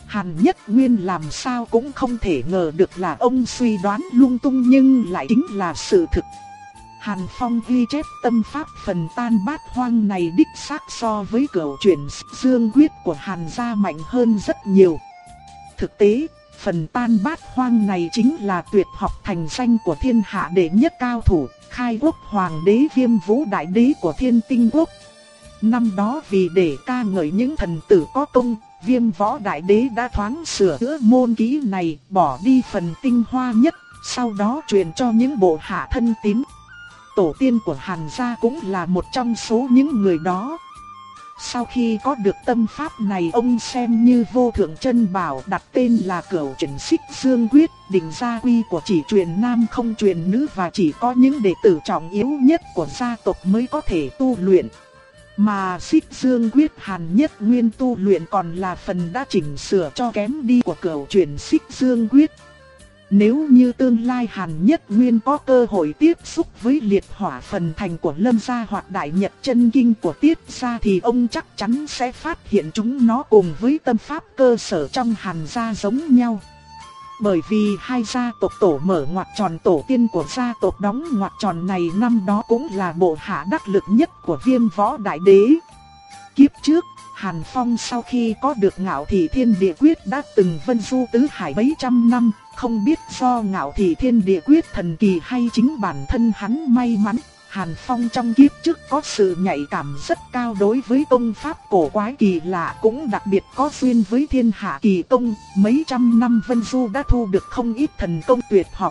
Hàn Nhất Nguyên làm sao cũng không thể ngờ được là ông suy đoán lung tung nhưng lại chính là sự thực. Hàn Phong ghi chép tâm pháp phần tan bát hoang này đích xác so với cửu chuyển dương quyết của Hàn gia mạnh hơn rất nhiều. Thực tế, phần tan bát hoang này chính là tuyệt học thành danh của thiên hạ đệ nhất cao thủ, khai quốc hoàng đế Viêm Vũ đại đế của Thiên Tinh quốc. Năm đó vì để ca ngợi những thần tử có công, Viêm Võ đại đế đã thoáng sửa chữa môn kỹ này, bỏ đi phần tinh hoa nhất, sau đó truyền cho những bộ hạ thân tín. Tổ tiên của Hàn gia cũng là một trong số những người đó. Sau khi có được tâm pháp này, ông xem như vô thượng chân bảo, đặt tên là Cửu Chuyển Xích Dương Quyết, định gia quy của chỉ truyền nam không truyền nữ và chỉ có những đệ tử trọng yếu nhất của gia tộc mới có thể tu luyện. Mà Xích Dương Quyết Hàn Nhất Nguyên tu luyện còn là phần đã chỉnh sửa cho kém đi của Cửu Chuyển Xích Dương Quyết. Nếu như tương lai Hàn Nhất Nguyên có cơ hội tiếp xúc với liệt hỏa phần thành của Lâm gia hoặc Đại Nhật chân kinh của Tiết gia thì ông chắc chắn sẽ phát hiện chúng nó cùng với tâm pháp cơ sở trong Hàn gia giống nhau. Bởi vì hai gia tộc tổ mở ngoặc tròn tổ tiên của gia tộc đóng ngoặc tròn này năm đó cũng là bộ hạ đắc lực nhất của Viêm Võ đại đế. Kiếp trước, Hàn Phong sau khi có được Ngạo Thị Thiên Địa Quyết đã từng vân du tứ hải mấy trăm năm, không biết do Ngạo Thị Thiên Địa Quyết thần kỳ hay chính bản thân hắn may mắn, Hàn Phong trong kiếp trước có sự nhạy cảm rất cao đối với công pháp cổ quái kỳ lạ, cũng đặc biệt có duyên với thiên hạ kỳ công, mấy trăm năm vân du đã thu được không ít thần công tuyệt học.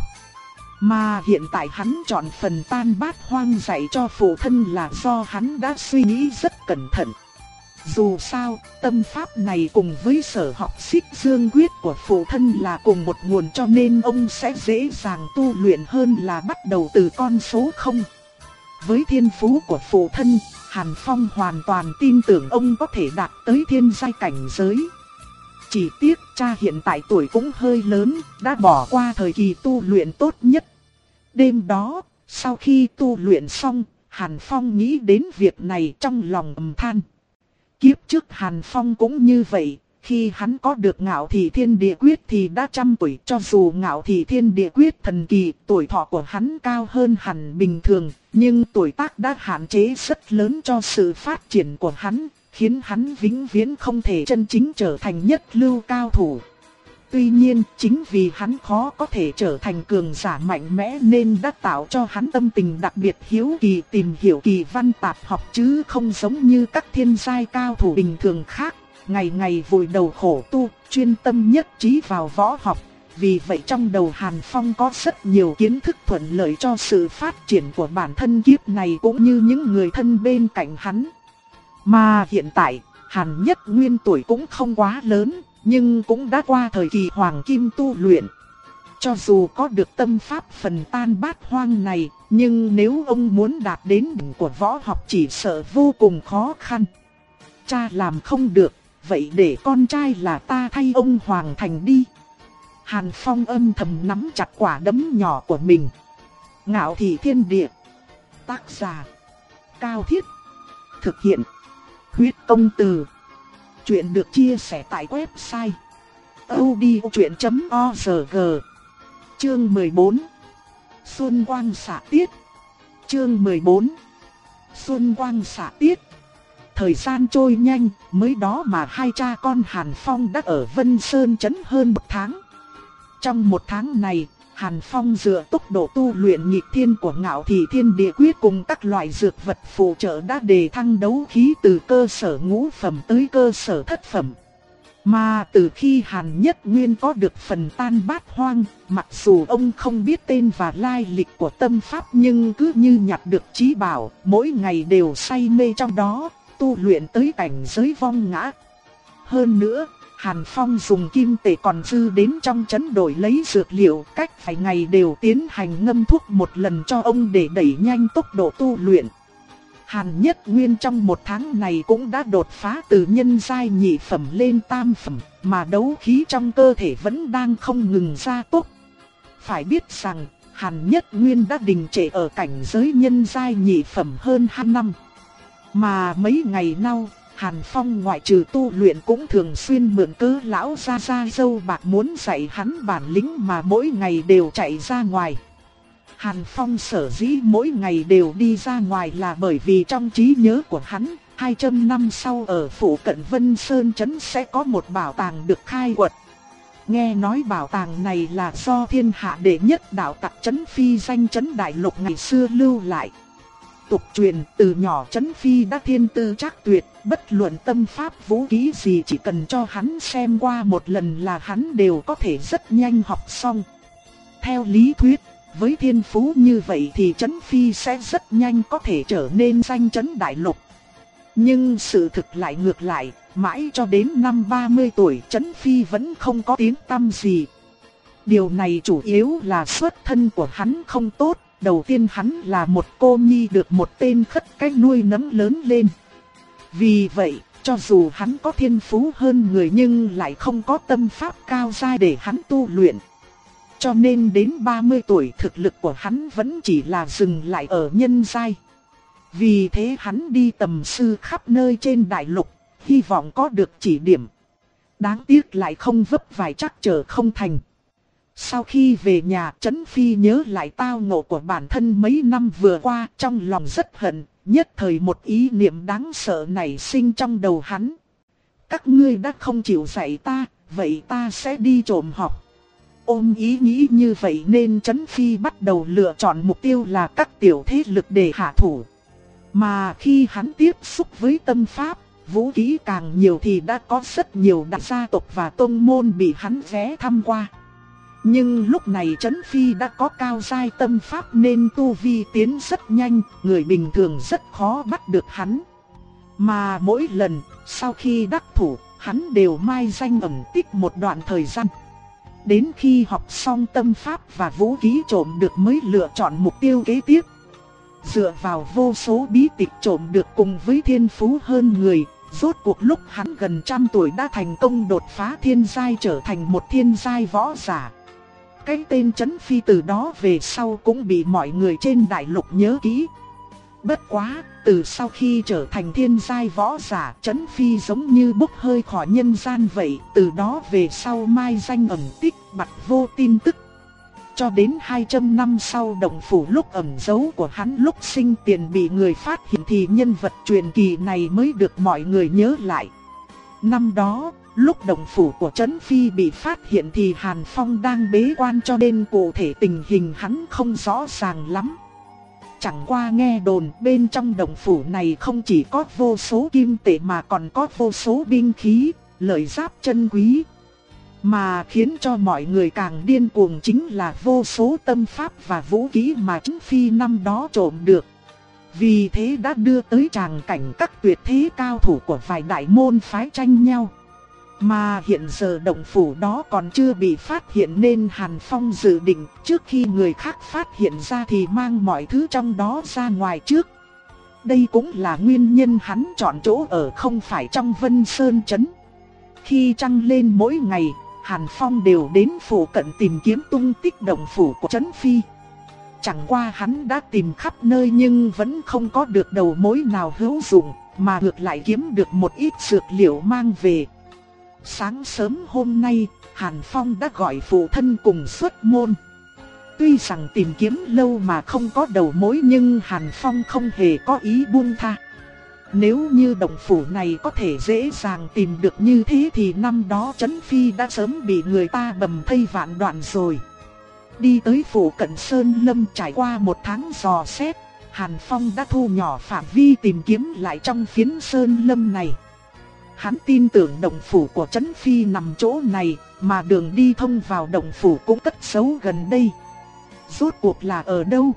Mà hiện tại hắn chọn phần tan bát hoang dạy cho phụ thân là do hắn đã suy nghĩ rất cẩn thận. Dù sao, tâm pháp này cùng với sở học Xích Dương Quyết của phụ thân là cùng một nguồn, cho nên ông sẽ dễ dàng tu luyện hơn là bắt đầu từ con số không. Với thiên phú của phụ thân, Hàn Phong hoàn toàn tin tưởng ông có thể đạt tới thiên giai cảnh giới. Chỉ tiếc cha hiện tại tuổi cũng hơi lớn, đã bỏ qua thời kỳ tu luyện tốt nhất. Đêm đó, sau khi tu luyện xong, Hàn Phong nghĩ đến việc này trong lòng ầm than. Kiếp trước Hàn Phong cũng như vậy, khi hắn có được Ngạo Thị Thiên Địa Quyết thì đã trăm tuổi, cho dù Ngạo Thị Thiên Địa Quyết thần kỳ, tuổi thọ của hắn cao hơn hẳn bình thường, nhưng tuổi tác đã hạn chế rất lớn cho sự phát triển của hắn, khiến hắn vĩnh viễn không thể chân chính trở thành nhất lưu cao thủ. Tuy nhiên, chính vì hắn khó có thể trở thành cường giả mạnh mẽ nên đã tạo cho hắn tâm tình đặc biệt hiếu kỳ tìm hiểu kỳ văn tạp học, chứ không giống như các thiên giai cao thủ bình thường khác, ngày ngày vùi đầu khổ tu, chuyên tâm nhất trí vào võ học. Vì vậy trong đầu Hàn Phong có rất nhiều kiến thức thuận lợi cho sự phát triển của bản thân kiếp này cũng như những người thân bên cạnh hắn. Mà hiện tại, Hàn Nhất Nguyên tuổi cũng không quá lớn, nhưng cũng đã qua thời kỳ hoàng kim tu luyện. Cho dù có được tâm pháp phần tan bát hoang này, nhưng nếu ông muốn đạt đến đỉnh của võ học chỉ sợ vô cùng khó khăn. Cha làm không được, vậy để con trai là ta thay ông hoàn thành đi. Hàn Phong âm thầm nắm chặt quả đấm nhỏ của mình. Ngạo Thị Thiên Địa. Tác giả: Cao Thiết. Thực hiện: Huyết Công Từ. Chuyện được chia sẻ tại website audiochuyện chấm org. Chương mười bốn. Xuân Quang Xạ Tiết. Chương mười bốn. Xuân Quang Xạ Tiết. Thời gian trôi nhanh, mới đó mà hai cha con Hàn Phong đã ở Vân Sơn Trấn hơn một tháng. Trong một tháng này, Hàn Phong dựa tốc độ tu luyện nghịch thiên của Ngạo Thị Thiên Địa Quyết cùng các loại dược vật phụ trợ đã đề thăng đấu khí từ cơ sở ngũ phẩm tới cơ sở thất phẩm. Mà từ khi Hàn Nhất Nguyên có được phần tan bát hoang, mặc dù ông không biết tên và lai lịch của tâm pháp nhưng cứ như nhặt được trí bảo, mỗi ngày đều say mê trong đó, tu luyện tới cảnh giới vong ngã. Hơn nữa, Hàn Phong dùng kim tệ còn dư đến trong trấn đổi lấy dược liệu, cách vài ngày đều tiến hành ngâm thuốc một lần cho ông để đẩy nhanh tốc độ tu luyện. Hàn Nhất Nguyên trong một tháng này cũng đã đột phá từ nhân giai nhị phẩm lên tam phẩm, mà đấu khí trong cơ thể vẫn đang không ngừng gia tốc. Phải biết rằng, Hàn Nhất Nguyên đã đình trệ ở cảnh giới nhân giai nhị phẩm hơn hai năm. Mà mấy ngày nay, Hàn Phong ngoại trừ tu luyện cũng thường xuyên mượn cớ lão gia gia dâu bạc muốn dạy hắn bản lĩnh mà mỗi ngày đều chạy ra ngoài. Hàn Phong sở dĩ mỗi ngày đều đi ra ngoài là bởi vì trong trí nhớ của hắn, hai trăm năm sau ở phủ cận Vân Sơn Trấn sẽ có một bảo tàng được khai quật. Nghe nói bảo tàng này là do thiên hạ đệ nhất đạo tặc Trấn Phi danh Trấn Đại Lục ngày xưa lưu lại. Tục truyền từ nhỏ Trấn Phi đã thiên tư trác tuyệt, bất luận tâm pháp vũ khí gì chỉ cần cho hắn xem qua một lần là hắn đều có thể rất nhanh học xong. Theo lý thuyết, với thiên phú như vậy thì Trấn Phi sẽ rất nhanh có thể trở nên danh Trấn Đại Lục. Nhưng sự thực lại ngược lại, mãi cho đến năm ba mươi tuổi Trấn Phi vẫn không có tiếng tăm gì. Điều này chủ yếu là xuất thân của hắn không tốt. Đầu tiên hắn là một cô nhi được một tên khất cái nuôi nấng lớn lên. Vì vậy, cho dù hắn có thiên phú hơn người nhưng lại không có tâm pháp cao giai để hắn tu luyện. Cho nên đến ba mươi tuổi thực lực của hắn vẫn chỉ là dừng lại ở nhân giai. Vì thế hắn đi tầm sư khắp nơi trên đại lục, hy vọng có được chỉ điểm. Đáng tiếc lại không vấp vài trắc trở không thành. Sau khi về nhà, Trấn Phi nhớ lại tao ngộ của bản thân mấy năm vừa qua, trong lòng rất hận, nhất thời một ý niệm đáng sợ nảy sinh trong đầu hắn. Các ngươi đã không chịu dạy ta, vậy ta sẽ đi trộm học. Ôm ý nghĩ như vậy nên Trấn Phi bắt đầu lựa chọn mục tiêu là các tiểu thế lực để hạ thủ. Mà khi hắn tiếp xúc với tâm pháp, vũ khí càng nhiều thì đã có rất nhiều đại gia tộc và tông môn bị hắn ghé thăm qua. Nhưng lúc này Trấn Phi đã có cao giai tâm pháp nên tu vi tiến rất nhanh, người bình thường rất khó bắt được hắn. Mà mỗi lần, sau khi đắc thủ, hắn đều mai danh ẩn tích một đoạn thời gian. Đến khi học xong tâm pháp và vũ khí trộm được mới lựa chọn mục tiêu kế tiếp. Dựa vào vô số bí tịch trộm được cùng với thiên phú hơn người, rốt cuộc lúc hắn gần trăm tuổi đã thành công đột phá thiên giai trở thành một thiên giai võ giả. Cái tên Trấn Phi từ đó về sau cũng bị mọi người trên đại lục nhớ kỹ. Bất quá, từ sau khi trở thành thiên giai võ giả, Trấn Phi giống như bốc hơi khỏi nhân gian vậy, từ đó về sau mai danh ẩn tích, bặt vô tin tức. Cho đến hai trăm năm sau động phủ lúc ẩn giấu của hắn lúc sinh tiền bị người phát hiện thì nhân vật truyền kỳ này mới được mọi người nhớ lại. Năm đó, lúc động phủ của Trấn Phi bị phát hiện thì Hàn Phong đang bế quan cho nên cụ thể tình hình hắn không rõ ràng lắm. Chẳng qua nghe đồn bên trong động phủ này không chỉ có vô số kim tệ mà còn có vô số binh khí, lợi giáp chân quý. Mà khiến cho mọi người càng điên cuồng chính là vô số tâm pháp và vũ khí mà Trấn Phi năm đó trộm được. Vì thế đã đưa tới tràng cảnh các tuyệt thế cao thủ của vài đại môn phái tranh nhau. Mà hiện giờ động phủ đó còn chưa bị phát hiện nên Hàn Phong dự định trước khi người khác phát hiện ra thì mang mọi thứ trong đó ra ngoài trước. Đây cũng là nguyên nhân hắn chọn chỗ ở không phải trong Vân Sơn Trấn. Khi trăng lên mỗi ngày, Hàn Phong đều đến phủ cận tìm kiếm tung tích động phủ của Trấn Phi. Chẳng qua hắn đã tìm khắp nơi nhưng vẫn không có được đầu mối nào hữu dụng, mà ngược lại kiếm được một ít dược liệu mang về. Sáng sớm hôm nay, Hàn Phong đã gọi phụ thân cùng xuất môn. Tuy rằng tìm kiếm lâu mà không có đầu mối nhưng Hàn Phong không hề có ý buông tha. Nếu như động phủ này có thể dễ dàng tìm được như thế thì năm đó Trấn Phi đã sớm bị người ta bầm thây vạn đoạn rồi. Đi tới phủ cận Sơn Lâm trải qua một tháng dò xét, Hàn Phong đã thu nhỏ phạm vi tìm kiếm lại trong phiến Sơn Lâm này. Hắn tin tưởng động phủ của Trấn Phi nằm chỗ này, mà đường đi thông vào động phủ cũng cất giấu gần đây. Rốt cuộc là ở đâu?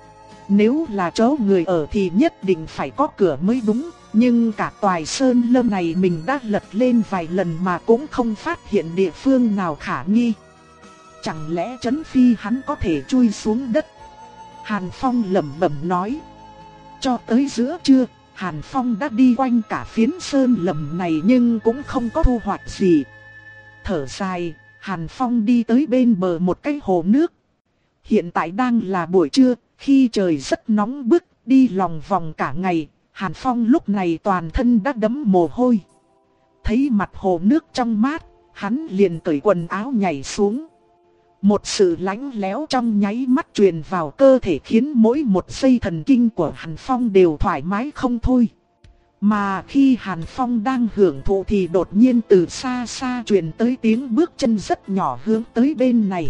Nếu là chỗ người ở thì nhất định phải có cửa mới đúng, nhưng cả toài Sơn Lâm này mình đã lật lên vài lần mà cũng không phát hiện địa phương nào khả nghi. Chẳng lẽ Trấn Phi hắn có thể chui xuống đất? Hàn Phong lẩm bẩm nói. Cho tới giữa trưa, Hàn Phong đã đi quanh cả phiến Sơn Lâm này nhưng cũng không có thu hoạch gì. Thở dài, Hàn Phong đi tới bên bờ một cái hồ nước. Hiện tại đang là buổi trưa, khi trời rất nóng bức, đi lòng vòng cả ngày, Hàn Phong lúc này toàn thân đã đẫm mồ hôi. Thấy mặt hồ nước trong mát, hắn liền cởi quần áo nhảy xuống. Một sự lạnh lẽo trong nháy mắt truyền vào cơ thể khiến mỗi một dây thần kinh của Hàn Phong đều thoải mái không thôi. Mà khi Hàn Phong đang hưởng thụ thì đột nhiên từ xa xa truyền tới tiếng bước chân rất nhỏ hướng tới bên này.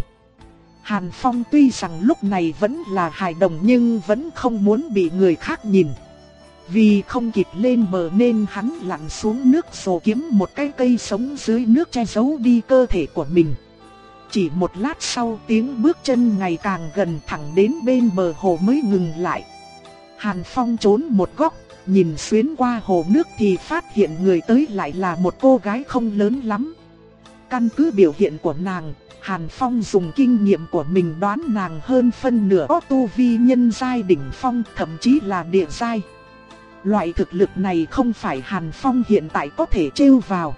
Hàn Phong tuy rằng lúc này vẫn là hài đồng nhưng vẫn không muốn bị người khác nhìn. Vì không kịp lên bờ nên hắn lặn xuống nước rồi kiếm một cái cây sống dưới nước che giấu đi cơ thể của mình. Chỉ một lát sau tiếng bước chân ngày càng gần thẳng đến bên bờ hồ mới ngừng lại. Hàn Phong trốn một góc, nhìn xuyên qua hồ nước thì phát hiện người tới lại là một cô gái không lớn lắm. Căn cứ biểu hiện của nàng, Hàn Phong dùng kinh nghiệm của mình đoán nàng hơn phân nửa có tu vi nhân giai đỉnh phong, thậm chí là địa giai. Loại thực lực này không phải Hàn Phong hiện tại có thể trêu vào.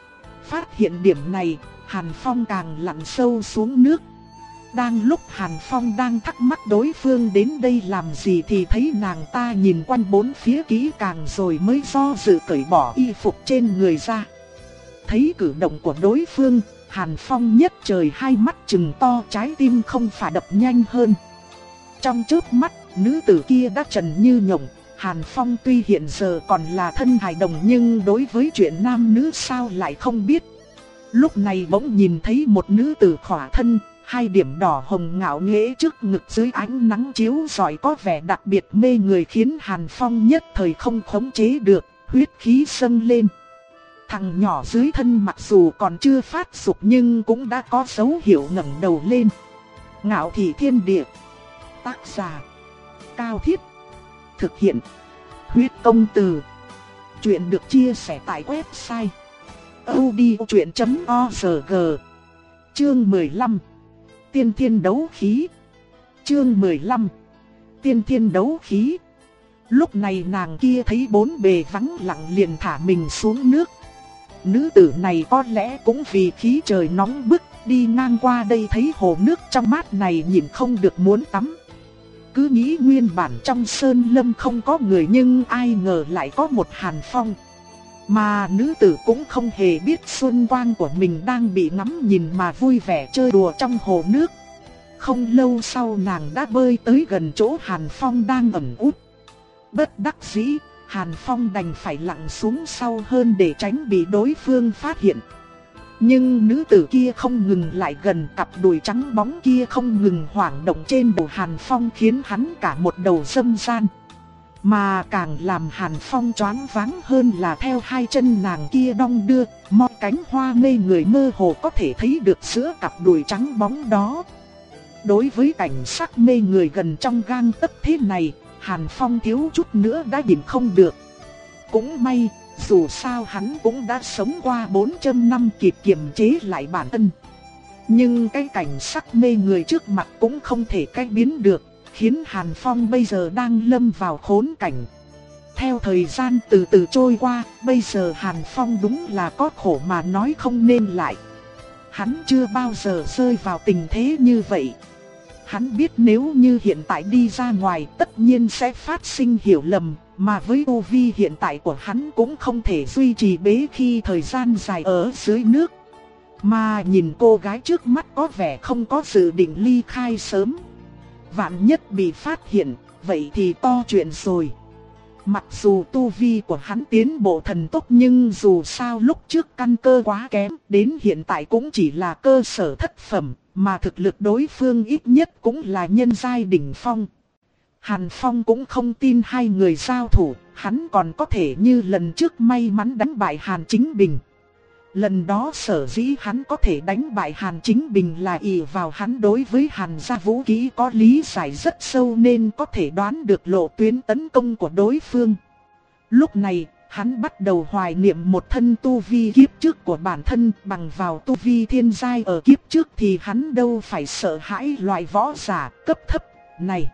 Phát hiện điểm này, Hàn Phong càng lặn sâu xuống nước. Đang lúc Hàn Phong đang thắc mắc đối phương đến đây làm gì thì thấy nàng ta nhìn quanh bốn phía kỹ càng rồi mới do dự cởi bỏ y phục trên người ra. Thấy cử động của đối phương, Hàn Phong nhất trời hai mắt trừng to, trái tim không phải đập nhanh hơn. Trong chớp mắt, nữ tử kia đã trần như nhộng. Hàn Phong tuy hiện giờ còn là thân hài đồng nhưng đối với chuyện nam nữ sao lại không biết. Lúc này bỗng nhìn thấy một nữ tử khỏa thân, hai điểm đỏ hồng ngạo nghễ trước ngực dưới ánh nắng chiếu rọi có vẻ đặc biệt mê người khiến Hàn Phong nhất thời không khống chế được, huyết khí dâng lên. Thằng nhỏ dưới thân mặc dù còn chưa phát dục nhưng cũng đã có dấu hiệu ngẩng đầu lên. Ngạo thị thiên địa. Tác giả: Cao Thiết. Thực hiện: Huyết Công Từ. Chuyện được chia sẻ tại website audiochuyện chấm org. Chương mười lăm. Tiên thiên đấu khí. Chương mười lăm. Tiên thiên đấu khí. Lúc này nàng kia thấy bốn bề vắng lặng liền thả mình xuống nước. Nữ tử này có lẽ cũng vì khí trời nóng bức, đi ngang qua đây thấy hồ nước trong mát này nhìn không được muốn tắm. Cứ nghĩ nguyên bản trong sơn lâm không có người nhưng ai ngờ lại có một Hàn Phong. Mà nữ tử cũng không hề biết xuân quang của mình đang bị ngắm nhìn mà vui vẻ chơi đùa trong hồ nước. Không lâu sau nàng đã bơi tới gần chỗ Hàn Phong đang ẩn út. Bất đắc dĩ, Hàn Phong đành phải lặn xuống sâu hơn để tránh bị đối phương phát hiện. Nhưng nữ tử kia không ngừng lại gần, cặp đùi trắng bóng kia không ngừng hoảng động trên bầu Hàn Phong khiến hắn cả một đầu dâm gian. Mà càng làm Hàn Phong choáng váng hơn là theo hai chân nàng kia đong đưa, một cánh hoa mê người mơ hồ có thể thấy được giữa cặp đùi trắng bóng đó. Đối với cảnh sắc mê người gần trong gang tấc thế này, Hàn Phong thiếu chút nữa đã nhìn không được. Cũng may, dù sao hắn cũng đã sống qua bốn trăm năm kịp kiềm chế lại bản thân. Nhưng cái cảnh sắc mê người trước mặt cũng không thể cách biến được, khiến Hàn Phong bây giờ đang lâm vào khốn cảnh. Theo thời gian từ từ trôi qua, bây giờ Hàn Phong đúng là có khổ mà nói không nên lại. Hắn chưa bao giờ rơi vào tình thế như vậy. Hắn biết nếu như hiện tại đi ra ngoài tất nhiên sẽ phát sinh hiểu lầm, mà với tu vi hiện tại của hắn cũng không thể duy trì bế khi thời gian dài ở dưới nước. Mà nhìn cô gái trước mắt có vẻ không có dự định ly khai sớm. Vạn nhất bị phát hiện, vậy thì to chuyện rồi. Mặc dù tu vi của hắn tiến bộ thần tốc nhưng dù sao lúc trước căn cơ quá kém, đến hiện tại cũng chỉ là cơ sở thất phẩm, mà thực lực đối phương ít nhất cũng là nhân giai đỉnh phong. Hàn Phong cũng không tin hai người giao thủ, hắn còn có thể như lần trước may mắn đánh bại Hàn Chính Bình. Lần đó sở dĩ hắn có thể đánh bại Hàn Chính Bình là ỷ vào hắn đối với Hàn gia vũ khí có lý giải rất sâu nên có thể đoán được lộ tuyến tấn công của đối phương. Lúc này, hắn bắt đầu hoài niệm một thân tu vi kiếp trước của bản thân, bằng vào tu vi thiên giai ở kiếp trước thì hắn đâu phải sợ hãi loại võ giả cấp thấp này.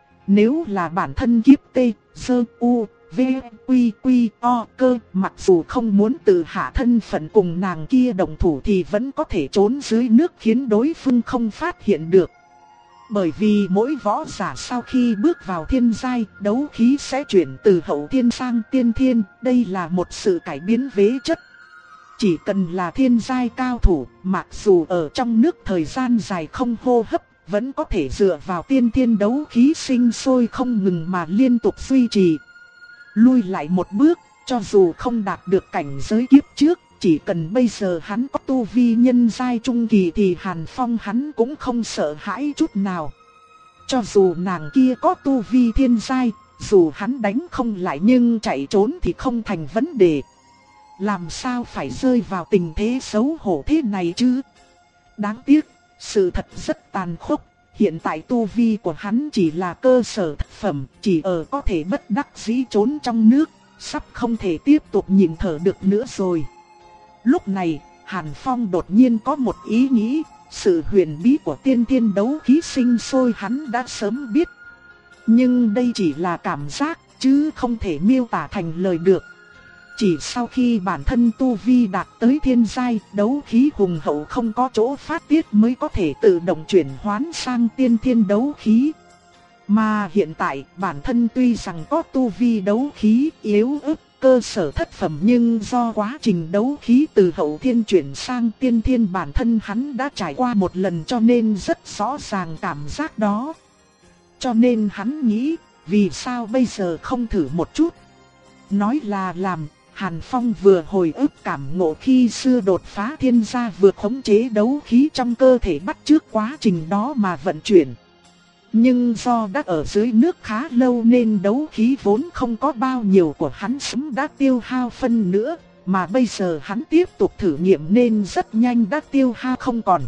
Nếu là bản thân kiếp T, Sơ, U, V, Quy, Quy, O, Cơ, mặc dù không muốn tự hạ thân phận cùng nàng kia đồng thủ thì vẫn có thể trốn dưới nước khiến đối phương không phát hiện được. Bởi vì mỗi võ giả sau khi bước vào thiên giai, đấu khí sẽ chuyển từ hậu thiên sang tiên thiên, đây là một sự cải biến vế chất. Chỉ cần là thiên giai cao thủ, mặc dù ở trong nước thời gian dài không hô hấp, vẫn có thể dựa vào tiên thiên đấu khí sinh sôi không ngừng mà liên tục duy trì. Lui lại một bước, cho dù không đạt được cảnh giới kiếp trước, chỉ cần bây giờ hắn có tu vi nhân giai trung kỳ thì Hàn Phong hắn cũng không sợ hãi chút nào. Cho dù nàng kia có tu vi thiên giai, dù hắn đánh không lại nhưng chạy trốn thì không thành vấn đề. Làm sao phải rơi vào tình thế xấu hổ thế này chứ? Đáng tiếc, sự thật rất tàn khốc. Hiện tại tu vi của hắn chỉ là cơ sở thất phẩm, chỉ ở có thể bất đắc dĩ trốn trong nước, sắp không thể tiếp tục nhìn thở được nữa rồi. Lúc này, Hàn Phong đột nhiên có một ý nghĩ, sự huyền bí của tiên thiên đấu khí sinh sôi hắn đã sớm biết. Nhưng đây chỉ là cảm giác, chứ không thể miêu tả thành lời được. Chỉ sau khi bản thân tu vi đạt tới thiên giai, đấu khí hùng hậu không có chỗ phát tiết mới có thể tự động chuyển hoán sang tiên thiên đấu khí. Mà hiện tại, bản thân tuy rằng có tu vi đấu khí yếu ớt, cơ sở thất phẩm, nhưng do quá trình đấu khí từ hậu thiên chuyển sang tiên thiên bản thân hắn đã trải qua một lần cho nên rất rõ ràng cảm giác đó. Cho nên hắn nghĩ, vì sao bây giờ không thử một chút? Nói là làm. Hàn Phong vừa hồi ức cảm ngộ khi xưa đột phá thiên gia, vừa khống chế đấu khí trong cơ thể bắt chước quá trình đó mà vận chuyển. Nhưng do đã ở dưới nước khá lâu nên đấu khí vốn không có bao nhiêu của hắn sớm đã tiêu hao phân nữa, mà bây giờ hắn tiếp tục thử nghiệm nên rất nhanh đã tiêu hao không còn.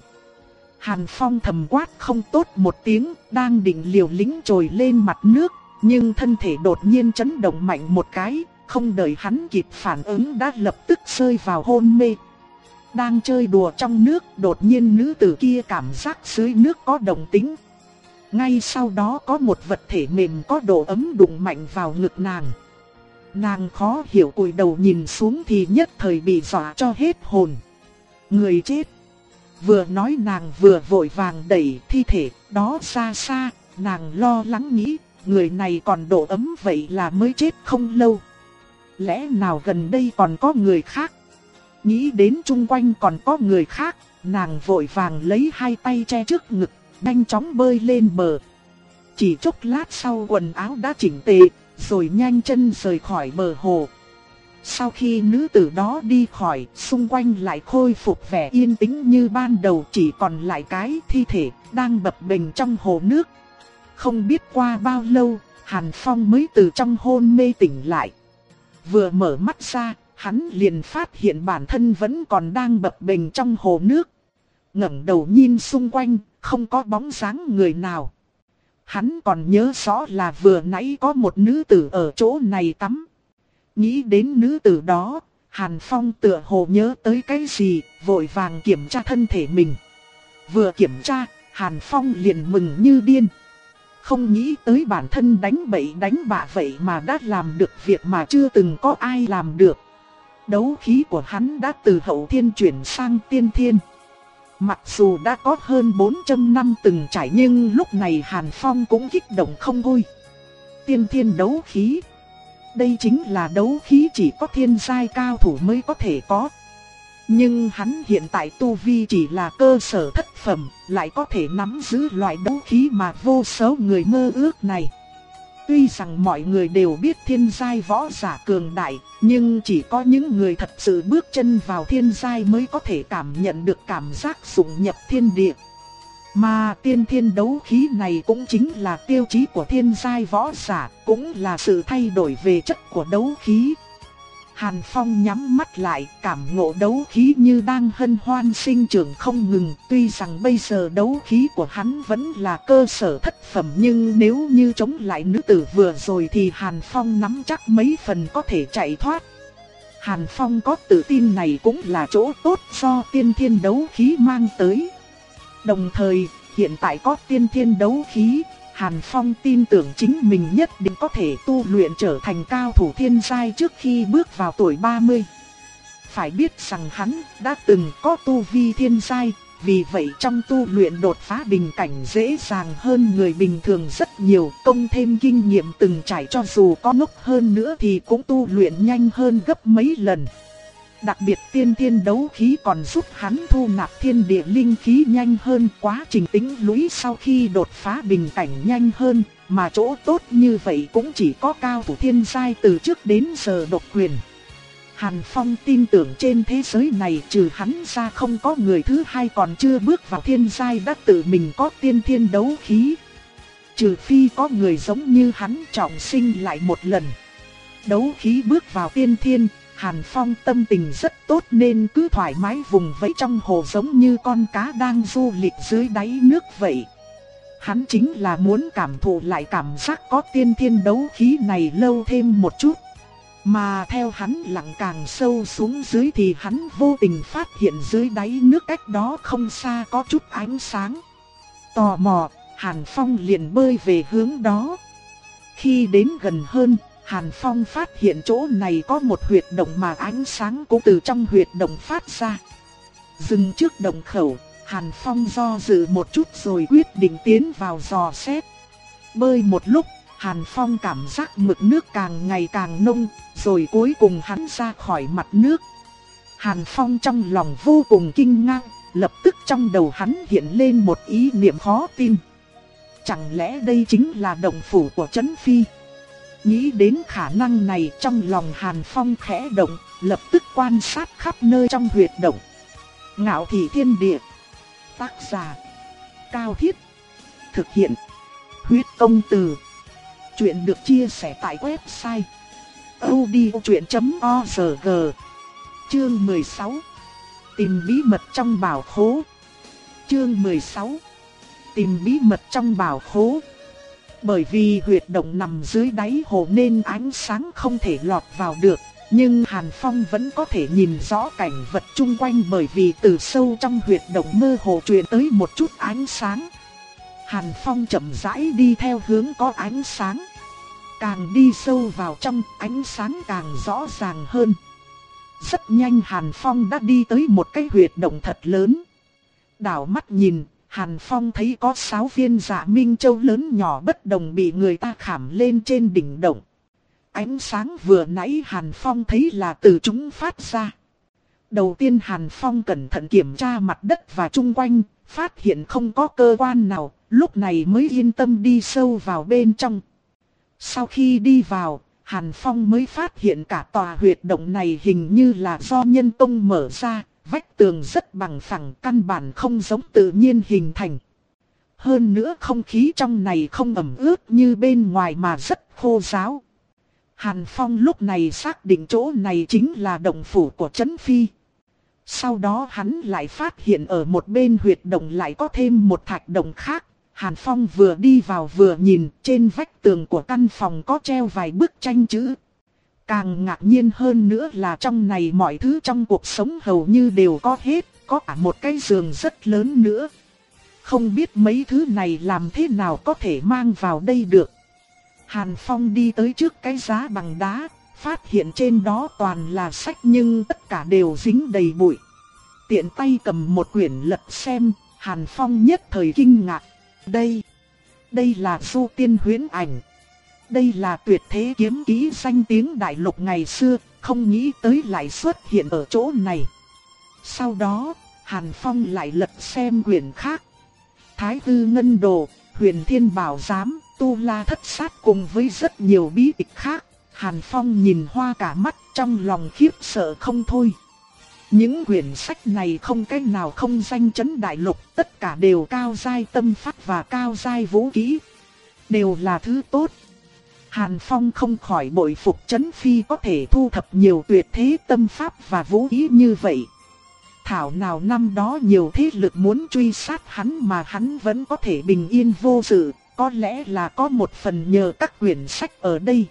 Hàn Phong thầm quát không tốt một tiếng, đang định liều lĩnh trồi lên mặt nước, nhưng thân thể đột nhiên chấn động mạnh một cái. Không đợi hắn kịp phản ứng đã lập tức rơi vào hôn mê. Đang chơi đùa trong nước, đột nhiên nữ tử kia cảm giác dưới nước có động tĩnh. Ngay sau đó có một vật thể mềm có độ ấm đụng mạnh vào ngực nàng. Nàng khó hiểu cúi đầu nhìn xuống thì nhất thời bị dọa cho hết hồn. Người chết. Vừa nói nàng vừa vội vàng đẩy thi thể đó ra xa, nàng lo lắng nghĩ, người này còn độ ấm vậy là mới chết không lâu. Lẽ nào gần đây còn có người khác? Nghĩ đến chung quanh còn có người khác, nàng vội vàng lấy hai tay che trước ngực, nhanh chóng bơi lên bờ. Chỉ chốc lát sau quần áo đã chỉnh tề, rồi nhanh chân rời khỏi bờ hồ. Sau khi nữ tử đó đi khỏi, xung quanh lại khôi phục vẻ yên tĩnh như ban đầu, chỉ còn lại cái thi thể đang bập bềnh trong hồ nước. Không biết qua bao lâu, Hàn Phong mới từ trong hôn mê tỉnh lại. Vừa mở mắt ra, hắn liền phát hiện bản thân vẫn còn đang bập bềnh trong hồ nước. Ngẩng đầu nhìn xung quanh, không có bóng dáng người nào. Hắn còn nhớ rõ là vừa nãy có một nữ tử ở chỗ này tắm. Nghĩ đến nữ tử đó, Hàn Phong tựa hồ nhớ tới cái gì, vội vàng kiểm tra thân thể mình. Vừa kiểm tra, Hàn Phong liền mừng như điên. Không nghĩ tới bản thân đánh bậy đánh bạ vậy mà đã làm được việc mà chưa từng có ai làm được. Đấu khí của hắn đã từ hậu thiên chuyển sang tiên thiên. Mặc dù đã có hơn bốn trăm năm từng trải nhưng lúc này Hàn Phong cũng kích động không vui. Tiên thiên đấu khí. Đây chính là đấu khí chỉ có thiên giai cao thủ mới có thể có. Nhưng hắn hiện tại tu vi chỉ là cơ sở thất phẩm, lại có thể nắm giữ loại đấu khí mà vô số người mơ ước này. Tuy rằng mọi người đều biết thiên giai võ giả cường đại, nhưng chỉ có những người thật sự bước chân vào thiên giai mới có thể cảm nhận được cảm giác dụng nhập thiên địa. Mà tiên thiên đấu khí này cũng chính là tiêu chí của thiên giai võ giả, cũng là sự thay đổi về chất của đấu khí. Hàn Phong nhắm mắt lại, cảm ngộ đấu khí như đang hân hoan sinh trưởng không ngừng. Tuy rằng bây giờ đấu khí của hắn vẫn là cơ sở thất phẩm, nhưng nếu như chống lại nữ tử vừa rồi thì Hàn Phong nắm chắc mấy phần có thể chạy thoát. Hàn Phong có tự tin này cũng là chỗ tốt do tiên thiên đấu khí mang tới. Đồng thời, hiện tại có tiên thiên đấu khí, Hàn Phong tin tưởng chính mình nhất định có thể tu luyện trở thành cao thủ thiên giai trước khi bước vào tuổi ba mươi. Phải biết rằng hắn đã từng có tu vi thiên giai, Vì vậy trong tu luyện đột phá bình cảnh dễ dàng hơn người bình thường rất nhiều, công thêm kinh nghiệm từng trải cho dù có ngốc hơn nữa thì cũng tu luyện nhanh hơn gấp mấy lần. Đặc biệt tiên thiên đấu khí còn giúp hắn thu nạp thiên địa linh khí nhanh hơn, quá trình tĩnh lũy sau khi đột phá bình cảnh nhanh hơn, mà chỗ tốt như vậy cũng chỉ có cao thủ thiên giai từ trước đến giờ độc quyền. Hàn Phong tin tưởng trên thế giới này trừ hắn ra không có người thứ hai còn chưa bước vào thiên giai đã tự mình có tiên thiên đấu khí. Trừ phi có người giống như hắn trọng sinh lại một lần. Đấu khí bước vào tiên thiên, Hàn Phong tâm tình rất tốt nên cứ thoải mái vùng vẫy trong hồ giống như con cá đang du lịch dưới đáy nước vậy. Hắn chính là muốn cảm thụ lại cảm giác có tiên thiên đấu khí này lâu thêm một chút. Mà theo hắn lặn càng sâu xuống dưới thì hắn vô tình phát hiện dưới đáy nước cách đó không xa có chút ánh sáng. Tò mò, Hàn Phong liền bơi về hướng đó. Khi đến gần hơn, Hàn Phong phát hiện chỗ này có một huyệt động mà ánh sáng cũng từ trong huyệt động phát ra. Dừng trước động khẩu, Hàn Phong do dự một chút rồi quyết định tiến vào dò xét. Bơi một lúc, Hàn Phong cảm giác mực nước càng ngày càng nông, rồi cuối cùng hắn ra khỏi mặt nước. Hàn Phong trong lòng vô cùng kinh ngạc, lập tức trong đầu hắn hiện lên một ý niệm khó tin. Chẳng lẽ đây chính là động phủ của Trấn Phi? Nghĩ đến khả năng này trong lòng Hàn Phong khẽ động, lập tức quan sát khắp nơi trong huyệt động. Ngạo Thị Thiên Địa. Tác giả Cao Thiết. Thực hiện Huyết Công Từ. Chuyện được chia sẻ tại website audiochuyện chấm org. Chương mười sáu. Tìm bí mật trong bảo khố. Chương mười sáu. Tìm bí mật trong bảo khố. Bởi vì huyệt động nằm dưới đáy hồ nên ánh sáng không thể lọt vào được, nhưng Hàn Phong vẫn có thể nhìn rõ cảnh vật chung quanh bởi vì từ sâu trong huyệt động mơ hồ truyền tới một chút ánh sáng. Hàn Phong chậm rãi đi theo hướng có ánh sáng. Càng đi sâu vào trong, ánh sáng càng rõ ràng hơn. Rất nhanh Hàn Phong đã đi tới một cái huyệt động thật lớn. Đảo mắt nhìn, Hàn Phong thấy có sáu viên Dạ Minh Châu lớn nhỏ bất đồng bị người ta khảm lên trên đỉnh động. Ánh sáng vừa nãy Hàn Phong thấy là từ chúng phát ra. Đầu tiên Hàn Phong cẩn thận kiểm tra mặt đất và chung quanh, phát hiện không có cơ quan nào, lúc này mới yên tâm đi sâu vào bên trong. Sau khi đi vào, Hàn Phong mới phát hiện cả tòa huyệt động này hình như là do nhân công mở ra, vách tường rất bằng phẳng, căn bản không giống tự nhiên hình thành. Hơn nữa không khí trong này không ẩm ướt như bên ngoài mà rất khô ráo. Hàn Phong lúc này xác định chỗ này chính là động phủ của Trấn Phi. Sau đó hắn lại phát hiện ở một bên huyệt động lại có thêm một thạch động khác. Hàn Phong vừa đi vào vừa nhìn, trên vách tường của căn phòng có treo vài bức tranh chữ. Càng ngạc nhiên hơn nữa là trong này mọi thứ trong cuộc sống hầu như đều có hết, có cả một cái giường rất lớn nữa. Không biết mấy thứ này làm thế nào có thể mang vào đây được. Hàn Phong đi tới trước cái giá bằng đá, phát hiện trên đó toàn là sách nhưng tất cả đều dính đầy bụi. Tiện tay cầm một quyển lật xem, Hàn Phong nhất thời kinh ngạc. Đây, đây là Du Tiên Huyễn Ảnh. Đây là tuyệt thế kiếm kỹ danh tiếng đại lục ngày xưa, không nghĩ tới lại xuất hiện ở chỗ này. Sau đó, Hàn Phong lại lật xem quyển khác. Thái Hư Ngân Đồ, Huyền Thiên Bảo Giám, Tu La Thất Sát cùng với rất nhiều bí tịch khác. Hàn Phong nhìn hoa cả mắt, trong lòng khiếp sợ không thôi. Những quyển sách này không cái nào không danh chấn đại lục, tất cả đều cao giai tâm pháp và cao giai vũ khí. Đều là thứ tốt. Hàn Phong không khỏi bội phục Trấn Phi có thể thu thập nhiều tuyệt thế tâm pháp và vũ khí như vậy. Thảo nào năm đó nhiều thế lực muốn truy sát hắn mà hắn vẫn có thể bình yên vô sự, có lẽ là có một phần nhờ các quyển sách ở đây.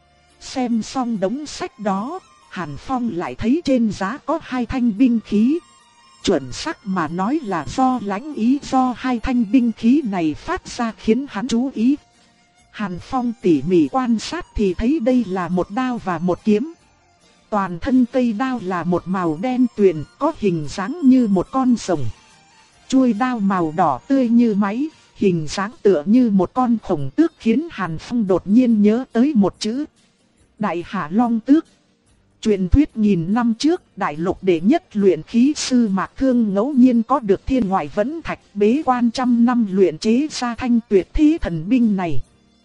Xem xong đống sách đó, Hàn Phong lại thấy trên giá có hai thanh binh khí. Chuẩn xác mà nói là do lãnh ý do hai thanh binh khí này phát ra khiến hắn chú ý. Hàn Phong tỉ mỉ quan sát thì thấy đây là một đao và một kiếm. Toàn thân cây đao là một màu đen tuyền, có hình dáng như một con rồng. chuôi đao màu đỏ tươi như máy, hình dáng tựa như một con khổng tước khiến Hàn Phong đột nhiên nhớ tới một chữ. Đại Hạ Long Tước. Truyền thuyết nghìn năm trước, đại lục đệ nhất luyện khí sư Mạc Thương ngẫu nhiên có được thiên ngoại vẫn thạch, bế quan trăm năm luyện chế ra thanh tuyệt thế thần binh này.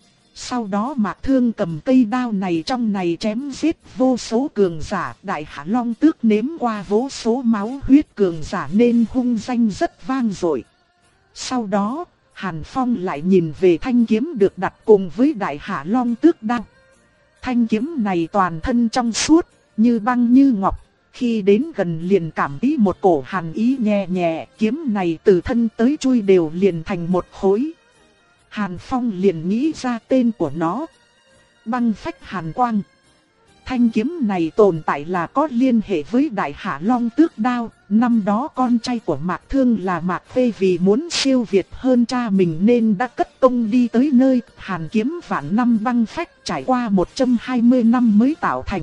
Sau đó Mạc Thương cầm cây đao này trong này chém giết vô số cường giả, Đại Hạ Long Tước nếm qua vô số máu huyết cường giả nên hung danh rất vang dội. Sau đó, Hàn Phong lại nhìn về thanh kiếm được đặt cùng với Đại Hạ Long Tước đao. Thanh kiếm này toàn thân trong suốt, như băng như ngọc, khi đến gần liền cảm thấy một cổ hàn ý nhẹ nhẹ, kiếm này từ thân tới chuôi đều liền thành một khối. Hàn Phong liền nghĩ ra tên của nó, Băng Phách Hàn Quang. Thanh kiếm này tồn tại là có liên hệ với Đại Hạ Long Tước đao, năm đó con trai của Mạc Thương là Mạc Phê vì muốn siêu việt hơn cha mình nên đã cất công đi tới nơi hàn kiếm vạn năm băng phách, trải qua một trăm hai mươi năm mới tạo thành.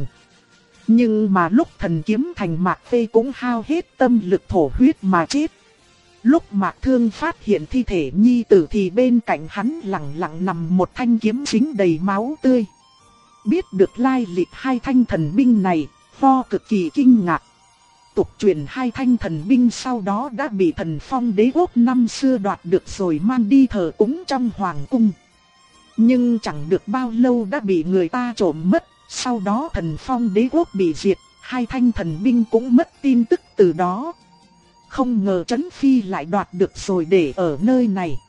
Nhưng mà lúc thần kiếm thành, Mạc Phê cũng hao hết tâm lực thổ huyết mà chết. Lúc Mạc Thương phát hiện thi thể nhi tử thì bên cạnh hắn lặng lặng nằm một thanh kiếm dính đầy máu tươi. Biết được lai lịch hai thanh thần binh này, Pho cực kỳ kinh ngạc. Tục truyền hai thanh thần binh sau đó đã bị Thần Phong đế quốc năm xưa đoạt được rồi mang đi thờ cúng trong hoàng cung. Nhưng chẳng được bao lâu đã bị người ta trộm mất. Sau đó Thần Phong đế quốc bị diệt, hai thanh thần binh cũng mất tin tức từ đó. Không ngờ Trấn Phi lại đoạt được rồi để ở nơi này.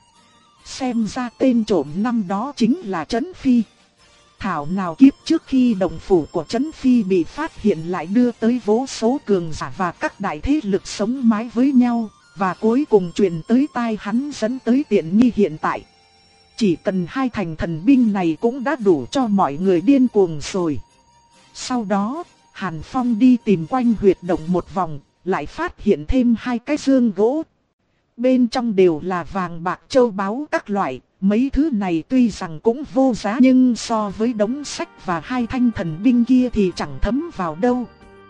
Xem ra tên trộm năm đó chính là Trấn Phi. Thảo nào kiếp trước khi động phủ của Trấn Phi bị phát hiện lại đưa tới vô số cường giả và các đại thế lực sống mái với nhau, và cuối cùng truyền tới tai hắn dẫn tới tiện nghi hiện tại. Chỉ cần hai thành thần binh này cũng đã đủ cho mọi người điên cuồng rồi. Sau đó, Hàn Phong đi tìm quanh huyệt động một vòng, lại phát hiện thêm hai cái dương gỗ. Bên trong đều là vàng bạc châu báu các loại, mấy thứ này tuy rằng cũng vô giá nhưng so với đống sách và hai thanh thần binh kia thì chẳng thấm vào đâu.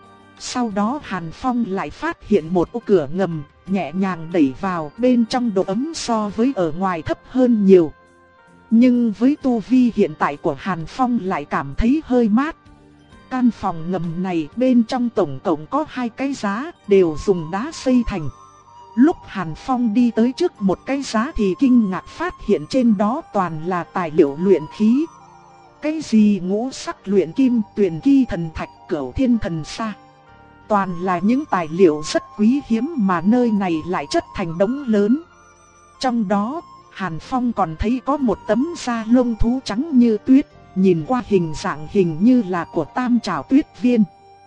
Sau đó Hàn Phong lại phát hiện một ô cửa ngầm, nhẹ nhàng đẩy vào, bên trong độ ấm so với ở ngoài thấp hơn nhiều. Nhưng với tu vi hiện tại của Hàn Phong lại cảm thấy hơi mát. Căn phòng ngầm này bên trong tổng cộng có hai cái giá, đều dùng đá xây thành. Lúc Hàn Phong đi tới trước một cái giá thì kinh ngạc phát hiện trên đó toàn là tài liệu luyện khí. Cái gì ngũ sắc luyện kim, tuyền kỳ thần thạch, cửu thiên thần sa. Toàn là những tài liệu rất quý hiếm mà nơi này lại chất thành đống lớn. Trong đó, Hàn Phong còn thấy có một tấm da lông thú trắng như tuyết, nhìn qua hình dạng hình như là của Tam Trảo Tuyết Viên.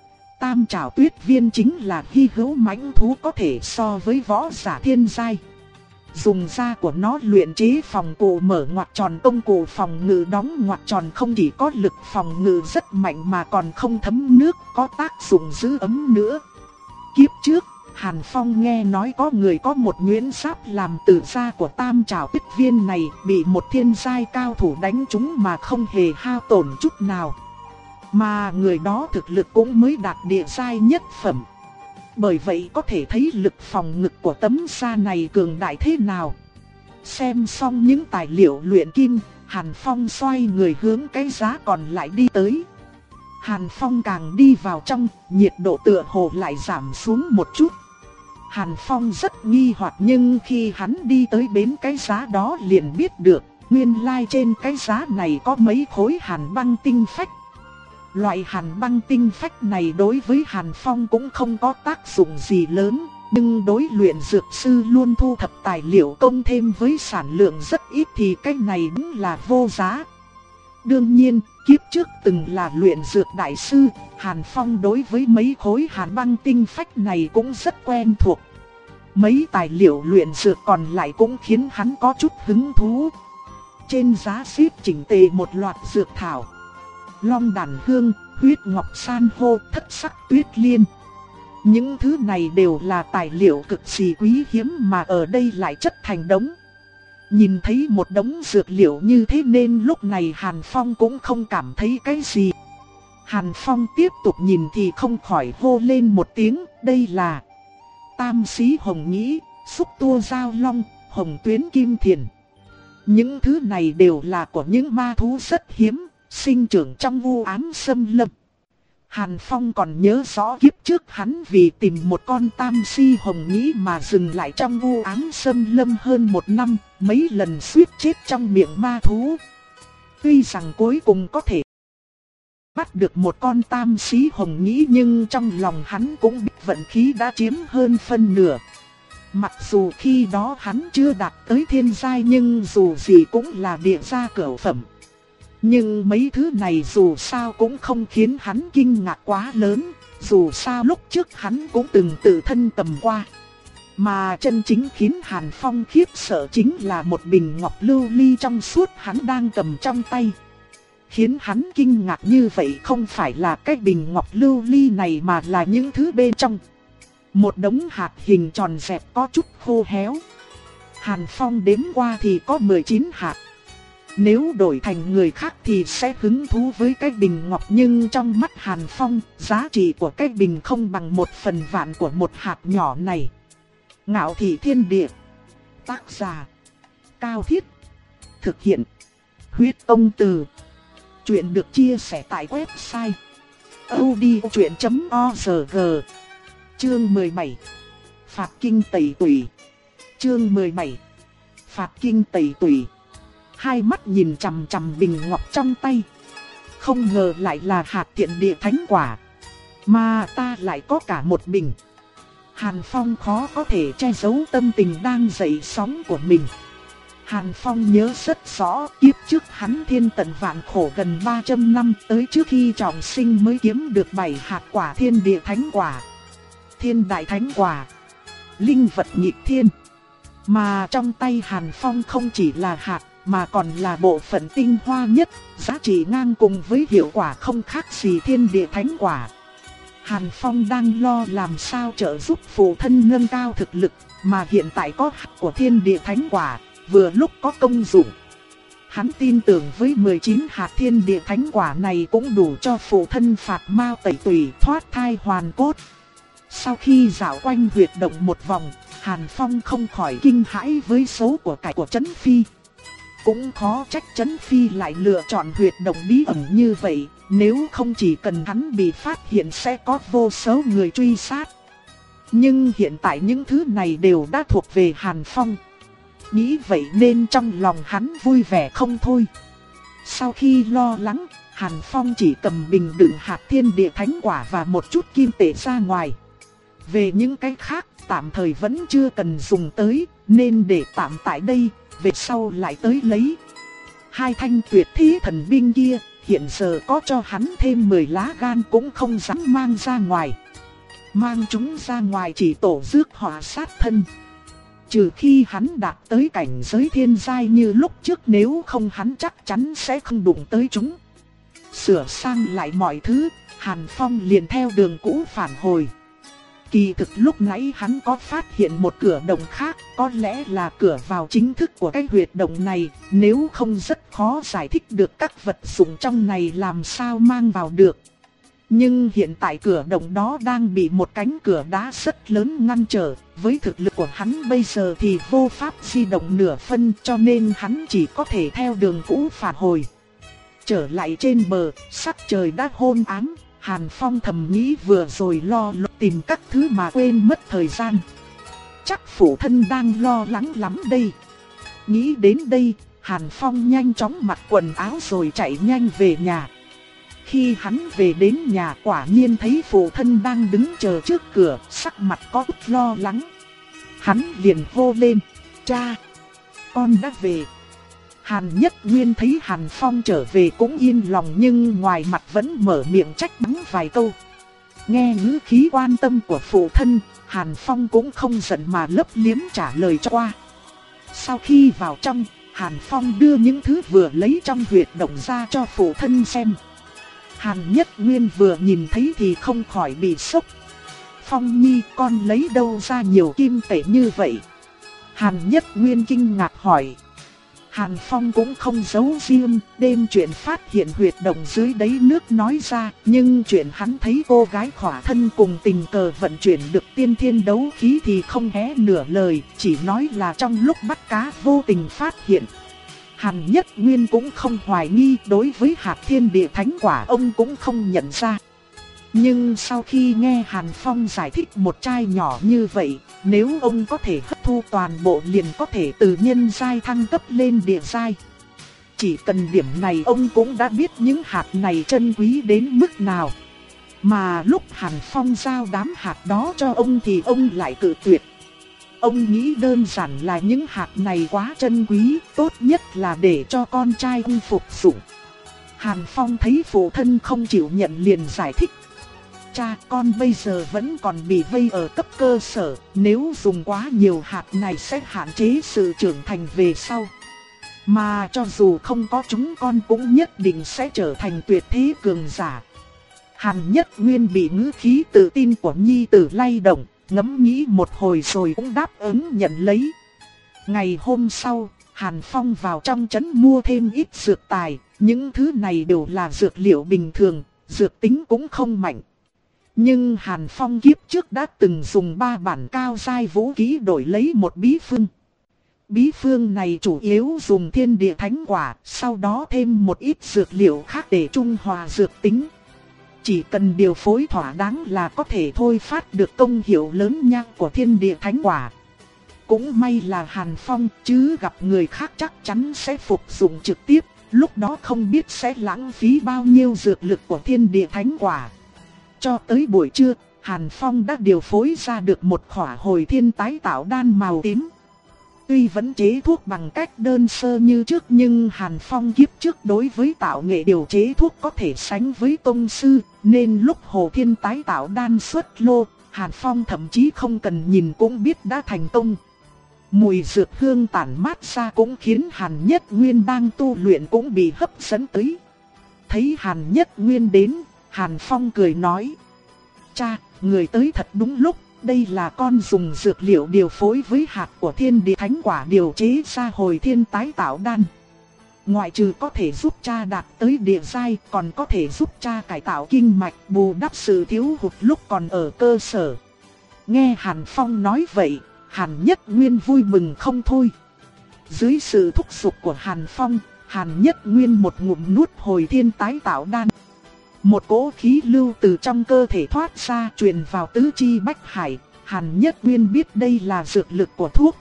Tam Trảo Tuyết Viên chính là hy hữu mãnh thú có thể so với võ giả thiên giai. Dùng da của nó luyện chế phòng cụ mở ngoặc tròn, công cụ phòng ngự đóng ngoặc tròn không chỉ có lực phòng ngự rất mạnh mà còn không thấm nước, có tác dụng giữ ấm nữa. Kiếp trước, Hàn Phong nghe nói có người có một nhuyễn giáp làm từ da của Tam Trảo Tuyết Viên này, bị một thiên giai cao thủ đánh trúng mà không hề hao tổn chút nào. Mà người đó thực lực cũng mới đạt địa giai nhất phẩm. Bởi vậy có thể thấy lực phòng ngự của tấm da này cường đại thế nào. Xem xong những tài liệu luyện kim, Hàn Phong xoay người hướng cái giá còn lại đi tới. Hàn Phong càng đi vào trong, nhiệt độ tựa hồ lại giảm xuống một chút. Hàn Phong rất nghi hoặc nhưng khi hắn đi tới bến cái giá đó liền biết được, nguyên lai trên cái giá này có mấy khối hàn băng tinh phách. Loại hàn băng tinh phách này đối với Hàn Phong cũng không có tác dụng gì lớn, nhưng đối luyện dược sư luôn thu thập tài liệu công thêm với sản lượng rất ít thì cái này đúng là vô giá. Đương nhiên, kiếp trước từng là luyện dược đại sư, Hàn Phong đối với mấy khối hàn băng tinh phách này cũng rất quen thuộc. Mấy tài liệu luyện dược còn lại cũng khiến hắn có chút hứng thú. Trên giá xếp chỉnh tề một loạt dược thảo. Long đàn hương, huyết ngọc san hô, thất sắc tuyết liên. Những thứ này đều là tài liệu cực kỳ quý hiếm mà ở đây lại chất thành đống. Nhìn thấy một đống dược liệu như thế nên lúc này Hàn Phong cũng không cảm thấy cái gì. Hàn Phong tiếp tục nhìn thì không khỏi hô lên một tiếng, đây là Tam Xí Hồng Nhĩ, xúc tua giao long, hồng tuyến kim thiền. Những thứ này đều là của những ma thú rất hiếm, sinh trưởng trong u ám xâm lâm. Hàn Phong còn nhớ rõ kiếp trước hắn vì tìm một con tam si hồng nhĩ mà dừng lại trong u ám xâm lâm hơn một năm, mấy lần suýt chết trong miệng ma thú. Tuy rằng cuối cùng có thể bắt được một con tam si hồng nhĩ, nhưng trong lòng hắn cũng biết vận khí đã chiếm hơn phân nửa. Mặc dù khi đó hắn chưa đạt tới thiên giai, nhưng dù gì cũng là địa gia cửu phẩm. Nhưng mấy thứ này dù sao cũng không khiến hắn kinh ngạc quá lớn, dù sao lúc trước hắn cũng từng tự thân cầm qua. Mà chân chính khiến Hàn Phong khiếp sợ chính là một bình ngọc lưu ly trong suốt hắn đang cầm trong tay. Khiến hắn kinh ngạc như vậy không phải là cái bình ngọc lưu ly này mà là những thứ bên trong. Một đống hạt hình tròn dẹp có chút khô héo. Hàn Phong đếm qua thì có mười chín hạt. Nếu đổi thành người khác thì sẽ hứng thú với cái bình ngọc, nhưng trong mắt Hàn Phong, giá trị của cái bình không bằng một phần vạn của một hạt nhỏ này. Ngạo Thị Thiên Địa. Tác giả Cao Thiết. Thực hiện Huyết Công Từ. Chuyện được chia sẻ tại website audiochuyện chấm org. Chương mười bảy. Phạt kinh tẩy tủy. Chương mười bảy. Phạt kinh tẩy tủy. Hai mắt nhìn chằm chằm bình ngọc trong tay. Không ngờ lại là hạt thiện địa thánh quả. Mà ta lại có cả một bình. Hàn Phong khó có thể che giấu tâm tình đang dậy sóng của mình. Hàn Phong nhớ rất rõ, kiếp trước hắn thiên tận vạn khổ gần ba trăm năm, tới trước khi trọng sinh mới kiếm được bảy hạt quả thiên địa thánh quả. Thiên đại thánh quả, linh vật nhịp thiên. Mà trong tay Hàn Phong không chỉ là hạt, mà còn là bộ phận tinh hoa nhất, giá trị ngang cùng với hiệu quả không khác gì thiên địa thánh quả. Hàn Phong đang lo làm sao trợ giúp phụ thân nâng cao thực lực, mà hiện tại có hạt của thiên địa thánh quả, vừa lúc có công dụng. Hắn tin tưởng với mười chín hạt thiên địa thánh quả này cũng đủ cho phụ thân phạt ma tẩy tủy, thoát thai hoàn cốt. Sau khi dạo quanh huyệt động một vòng, Hàn Phong không khỏi kinh hãi với số của cải của Trấn Phi. Cũng khó trách Trấn Phi lại lựa chọn huyệt động bí ẩn như vậy, nếu không chỉ cần hắn bị phát hiện sẽ có vô số người truy sát. Nhưng hiện tại những thứ này đều đã thuộc về Hàn Phong. Nghĩ vậy nên trong lòng hắn vui vẻ không thôi. Sau khi lo lắng, Hàn Phong chỉ cầm bình đựng hạt thiên địa thánh quả và một chút kim tệ ra ngoài. Về những cái khác, tạm thời vẫn chưa cần dùng tới, nên để tạm tại đây, về sau lại tới lấy. Hai thanh tuyệt thế thần binh kia, hiện giờ có cho hắn thêm mười lá gan cũng không dám mang ra ngoài. Mang chúng ra ngoài chỉ tổ rước họa sát thân. Trừ khi hắn đạt tới cảnh giới thiên giai như lúc trước, nếu không hắn chắc chắn sẽ không đụng tới chúng. Sửa sang lại mọi thứ, Hàn Phong liền theo đường cũ phản hồi. Kỳ thực lúc nãy hắn có phát hiện một cửa động khác, có lẽ là cửa vào chính thức của cái huyệt động này, nếu không rất khó giải thích được các vật dụng trong này làm sao mang vào được. Nhưng hiện tại cửa động đó đang bị một cánh cửa đá rất lớn ngăn trở, với thực lực của hắn bây giờ thì vô pháp di động nửa phân, cho nên hắn chỉ có thể theo đường cũ phản hồi. Trở lại trên bờ, sắc trời đã hôn ám. Hàn Phong thầm nghĩ vừa rồi lo lắng tìm các thứ mà quên mất thời gian. Chắc phụ thân đang lo lắng lắm đây. Nghĩ đến đây, Hàn Phong nhanh chóng mặc quần áo rồi chạy nhanh về nhà. Khi hắn về đến nhà quả nhiên thấy phụ thân đang đứng chờ trước cửa, sắc mặt có chút lo lắng. Hắn liền hô lên, cha, con đã về. Hàn Nhất Nguyên thấy Hàn Phong trở về cũng yên lòng, nhưng ngoài mặt vẫn mở miệng trách mắng vài câu. Nghe ngữ khí quan tâm của phụ thân, Hàn Phong cũng không giận mà lấp liếm trả lời cho qua. Sau khi vào trong, Hàn Phong đưa những thứ vừa lấy trong huyệt động ra cho phụ thân xem. Hàn Nhất Nguyên vừa nhìn thấy thì không khỏi bị sốc. Phong Nhi, con lấy đâu ra nhiều kim tệ như vậy? Hàn Nhất Nguyên kinh ngạc hỏi. Hàn Phong cũng không giấu riêng, đêm chuyện phát hiện huyệt động dưới đáy nước nói ra, nhưng chuyện hắn thấy cô gái khỏa thân cùng tình cờ vận chuyển được tiên thiên đấu khí thì không hé nửa lời, chỉ nói là trong lúc bắt cá vô tình phát hiện. Hàn Nhất Nguyên cũng không hoài nghi, đối với hạt thiên địa thánh quả ông cũng không nhận ra. Nhưng sau khi nghe Hàn Phong giải thích một chai nhỏ như vậy, nếu ông có thể hấp thu toàn bộ liền có thể từ nhân giai thăng cấp lên địa giai. Chỉ cần điểm này ông cũng đã biết những hạt này trân quý đến mức nào. Mà lúc Hàn Phong giao đám hạt đó cho ông thì ông lại cự tuyệt. Ông nghĩ đơn giản là những hạt này quá trân quý, tốt nhất là để cho con trai ông phục dụng. Hàn Phong thấy phụ thân không chịu nhận liền giải thích. Cha, con bây giờ vẫn còn bị vây ở cấp cơ sở, nếu dùng quá nhiều hạt này sẽ hạn chế sự trưởng thành về sau. Mà cho dù không có chúng con cũng nhất định sẽ trở thành tuyệt thế cường giả. Hàn Nhất Nguyên bị ngữ khí tự tin của nhi tử lay động, ngẫm nghĩ một hồi rồi cũng đáp ứng nhận lấy. Ngày hôm sau, Hàn Phong vào trong trấn mua thêm ít dược tài, những thứ này đều là dược liệu bình thường, dược tính cũng không mạnh. Nhưng Hàn Phong kiếp trước đã từng dùng ba bản cao giai vũ khí đổi lấy một bí phương. Bí phương này chủ yếu dùng thiên địa thánh quả, sau đó thêm một ít dược liệu khác để trung hòa dược tính. Chỉ cần điều phối thỏa đáng là có thể thôi phát được công hiệu lớn nhang của thiên địa thánh quả. Cũng may là Hàn Phong, chứ gặp người khác chắc chắn sẽ phục dụng trực tiếp, lúc đó không biết sẽ lãng phí bao nhiêu dược lực của thiên địa thánh quả. Cho tới buổi trưa, Hàn Phong đã điều phối ra được một khỏa hồi thiên tái tạo đan màu tím. Tuy vẫn chế thuốc bằng cách đơn sơ như trước nhưng Hàn Phong kiếp trước đối với tạo nghệ điều chế thuốc có thể sánh với tông sư, nên lúc hồi thiên tái tạo đan xuất lô, Hàn Phong thậm chí không cần nhìn cũng biết đã thành công. Mùi dược hương tản mát ra cũng khiến Hàn Nhất Nguyên đang tu luyện cũng bị hấp dẫn tới. Thấy Hàn Nhất Nguyên đến, Hàn Phong cười nói: Cha, người tới thật đúng lúc, đây là con dùng dược liệu điều phối với hạt của thiên địa thánh quả điều chế ra hồi thiên tái tạo đan. Ngoại trừ có thể giúp cha đạt tới địa giai, còn có thể giúp cha cải tạo kinh mạch, bù đắp sự thiếu hụt lúc còn ở cơ sở. Nghe Hàn Phong nói vậy, Hàn Nhất Nguyên vui mừng không thôi. Dưới sự thúc giục của Hàn Phong, Hàn Nhất Nguyên một ngụm nuốt hồi thiên tái tạo đan. Một cỗ khí lưu từ trong cơ thể thoát ra truyền vào tứ chi bách hải, Hàn Nhất Nguyên biết đây là dược lực của thuốc.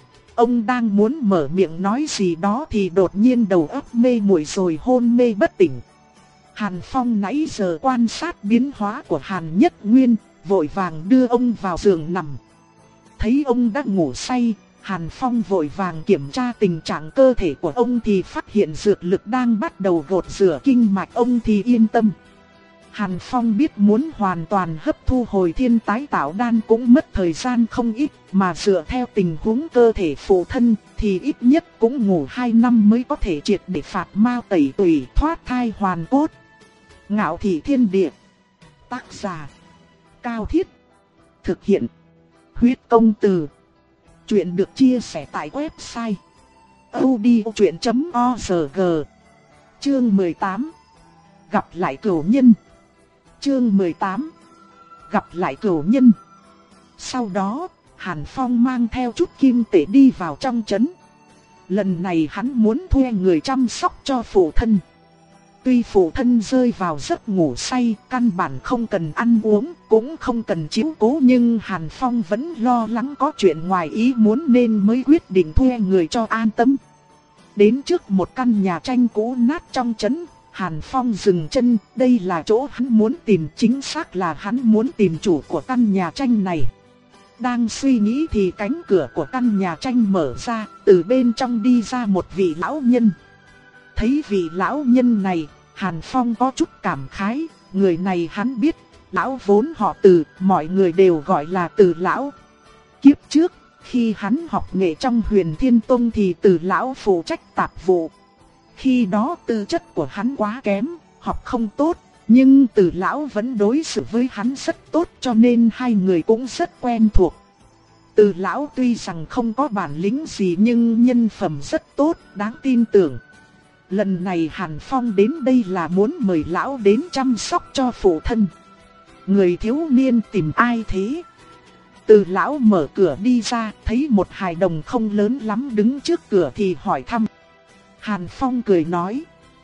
Ông đang muốn mở miệng nói gì đó thì đột nhiên đầu óc mê muội rồi hôn mê bất tỉnh. Hàn Phong nãy giờ quan sát biến hóa của Hàn Nhất Nguyên, vội vàng đưa ông vào giường nằm. Thấy ông đã ngủ say, Hàn Phong vội vàng kiểm tra tình trạng cơ thể của ông thì phát hiện dược lực đang bắt đầu gột rửa kinh mạch ông thì yên tâm. Hàn Phong biết muốn hoàn toàn hấp thu hồi thiên tái tạo đan cũng mất thời gian không ít, mà dựa theo tình huống cơ thể phụ thân thì ít nhất cũng ngủ hai năm mới có thể triệt để phạt ma tẩy tủy thoát thai hoàn cốt. Ngạo Thị Thiên Địa. Tác giả: Cao Thiết. Thực hiện: Huyết Công Từ. Chuyện được chia sẻ tại website audiochuyện chấm org. Chương mười tám. Gặp lại cửu nhân. Chương mười tám. Gặp lại cửu nhân. Sau đó, Hàn Phong mang theo chút kim tệ đi vào trong trấn. Lần này hắn muốn thuê người chăm sóc cho phụ thân. Tuy phụ thân rơi vào giấc ngủ say, căn bản không cần ăn uống, cũng không cần chiếu cố, nhưng Hàn Phong vẫn lo lắng có chuyện ngoài ý muốn nên mới quyết định thuê người cho an tâm. Đến trước một căn nhà tranh cũ nát trong trấn, Hàn Phong dừng chân, đây là chỗ hắn muốn tìm, chính xác là hắn muốn tìm chủ của căn nhà tranh này. Đang suy nghĩ thì cánh cửa của căn nhà tranh mở ra, từ bên trong đi ra một vị lão nhân. Thấy vị lão nhân này, Hàn Phong có chút cảm khái, người này hắn biết, lão vốn họ Từ, mọi người đều gọi là Từ lão. Kiếp trước, khi hắn học nghệ trong Huyền Thiên Tông thì Từ lão phụ trách tạp vụ. Khi đó tư chất của hắn quá kém, học không tốt, nhưng Từ lão vẫn đối xử với hắn rất tốt cho nên hai người cũng rất quen thuộc. Từ lão tuy rằng không có bản lĩnh gì nhưng nhân phẩm rất tốt, đáng tin tưởng. Lần này Hàn Phong đến đây là muốn mời lão đến chăm sóc cho phụ thân. Người thiếu niên tìm ai thế? Từ lão mở cửa đi ra, thấy một hài đồng không lớn lắm đứng trước cửa thì hỏi thăm. Hàn Phong cười nói.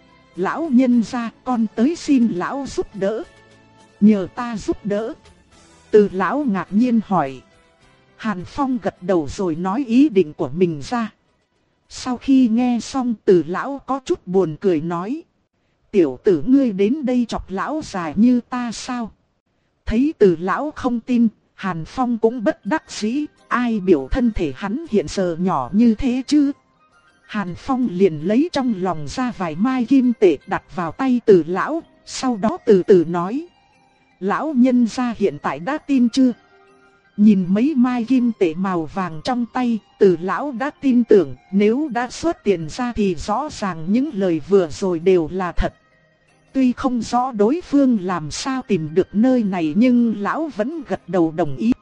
Lão nhân gia, con tới xin lão giúp đỡ. Nhờ ta giúp đỡ. Từ lão ngạc nhiên hỏi. Hàn Phong gật đầu rồi nói ý định của mình ra. Sau khi nghe xong, Từ lão có chút buồn cười nói. Tiểu tử ngươi đến đây chọc lão già như ta sao? Thấy Từ lão không tin, Hàn Phong cũng bất đắc dĩ. Ai biểu thân thể hắn hiện giờ nhỏ như thế chứ? Hàn Phong liền lấy trong lòng ra vài mai kim tệ đặt vào tay Từ lão, sau đó từ từ nói. Lão nhân gia hiện tại đã tin chưa? Nhìn mấy mai kim tệ màu vàng trong tay, Từ lão đã tin tưởng, nếu đã xuất tiền ra thì rõ ràng những lời vừa rồi đều là thật. Tuy không rõ đối phương làm sao tìm được nơi này nhưng lão vẫn gật đầu đồng ý.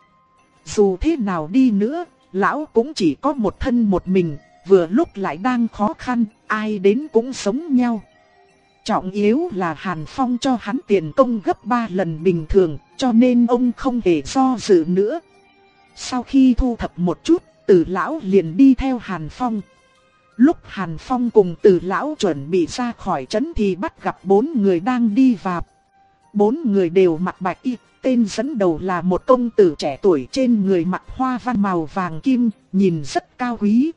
Dù thế nào đi nữa, lão cũng chỉ có một thân một mình, vừa lúc lại đang khó khăn, ai đến cũng sống nhau. Trọng yếu là Hàn Phong cho hắn tiền công gấp ba lần bình thường, cho nên ông không hề do dự nữa. Sau khi thu thập một chút, Từ lão liền đi theo Hàn Phong. Lúc Hàn Phong cùng Từ lão chuẩn bị ra khỏi trấn thì bắt gặp bốn người đang đi vào. Bốn người đều mặc bạch y, tên dẫn đầu là một công tử trẻ tuổi trên người mặc hoa văn màu vàng kim, nhìn rất cao quý.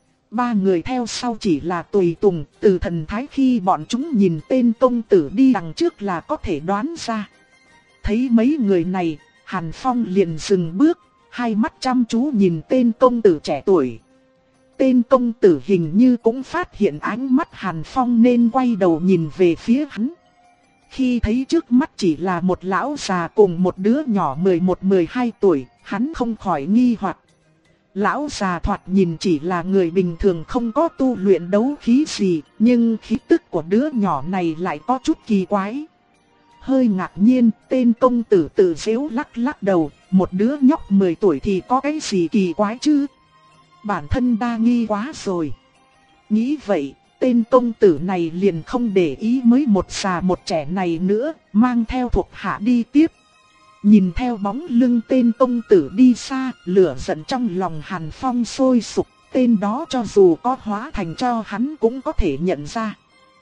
Ba người theo sau chỉ là tùy tùng, từ thần thái khi bọn chúng nhìn tên công tử đi đằng trước là có thể đoán ra. Thấy mấy người này, Hàn Phong liền dừng bước, hai mắt chăm chú nhìn tên công tử trẻ tuổi. Tên công tử hình như cũng phát hiện ánh mắt Hàn Phong nên quay đầu nhìn về phía hắn. Khi thấy trước mắt chỉ là một lão già cùng một đứa nhỏ mười một mười hai tuổi, hắn không khỏi nghi hoặc. Lão già thoạt nhìn chỉ là người bình thường không có tu luyện đấu khí gì, nhưng khí tức của đứa nhỏ này lại có chút kỳ quái. Hơi ngạc nhiên, tên công tử tự giễu lắc lắc đầu, một đứa nhóc mười tuổi thì có cái gì kỳ quái chứ? Bản thân đa nghi quá rồi. Nghĩ vậy, tên công tử này liền không để ý mới một già một trẻ này nữa, mang theo thuộc hạ đi tiếp. Nhìn theo bóng lưng tên công tử đi xa, lửa giận trong lòng Hàn Phong sôi sục, tên đó cho dù có hóa thành cho hắn cũng có thể nhận ra.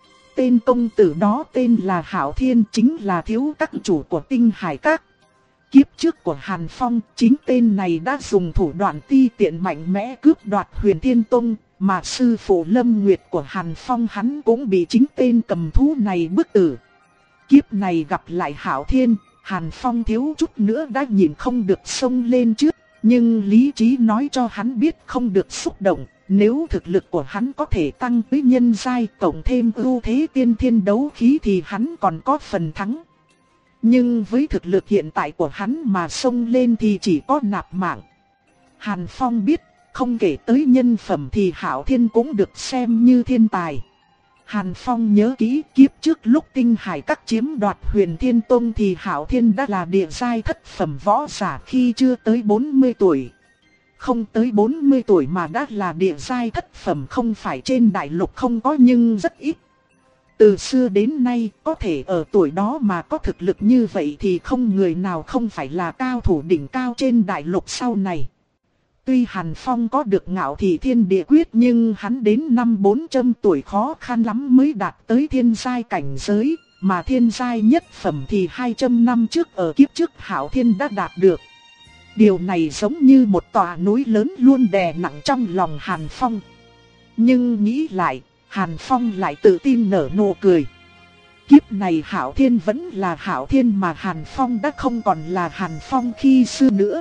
Tên công tử đó tên là Hạo Thiên, chính là thiếu các chủ của Tinh Hải Các. Kiếp trước của Hàn Phong, chính tên này đã dùng thủ đoạn ti tiện mạnh mẽ cướp đoạt Huyền Thiên Tông, mà sư phụ Lâm Nguyệt của Hàn Phong hắn cũng bị chính tên cầm thú này bức tử. Kiếp này gặp lại Hạo Thiên, Hàn Phong thiếu chút nữa đã nhìn không được xông lên trước, nhưng lý trí nói cho hắn biết không được xúc động, nếu thực lực của hắn có thể tăng tới nhân giai cộng thêm ưu thế tiên thiên đấu khí thì hắn còn có phần thắng. Nhưng với thực lực hiện tại của hắn mà xông lên thì chỉ có nạp mạng. Hàn Phong biết, không kể tới nhân phẩm thì Hạo Thiên cũng được xem như thiên tài. Hàn Phong nhớ kỹ kiếp trước lúc Tinh Hải Các chiếm đoạt Huyền Thiên Tông thì Hạo Thiên đã là địa giai thất phẩm võ giả khi chưa tới bốn mươi tuổi. Không tới bốn mươi tuổi mà đã là địa giai thất phẩm không phải trên đại lục không có nhưng rất ít. Từ xưa đến nay có thể ở tuổi đó mà có thực lực như vậy thì không người nào không phải là cao thủ đỉnh cao trên đại lục sau này. Tuy Hàn Phong có được Ngạo Thị Thiên Địa Quyết nhưng hắn đến năm bốn trăm tuổi khó khăn lắm mới đạt tới thiên giai cảnh giới, mà thiên giai nhất phẩm thì hai trăm năm trước ở kiếp trước Hạo Thiên đã đạt được. Điều này giống như một tòa núi lớn luôn đè nặng trong lòng Hàn Phong. Nhưng nghĩ lại, Hàn Phong lại tự tin nở nụ cười. Kiếp này Hạo Thiên vẫn là Hạo Thiên mà Hàn Phong đã không còn là Hàn Phong khi xưa nữa.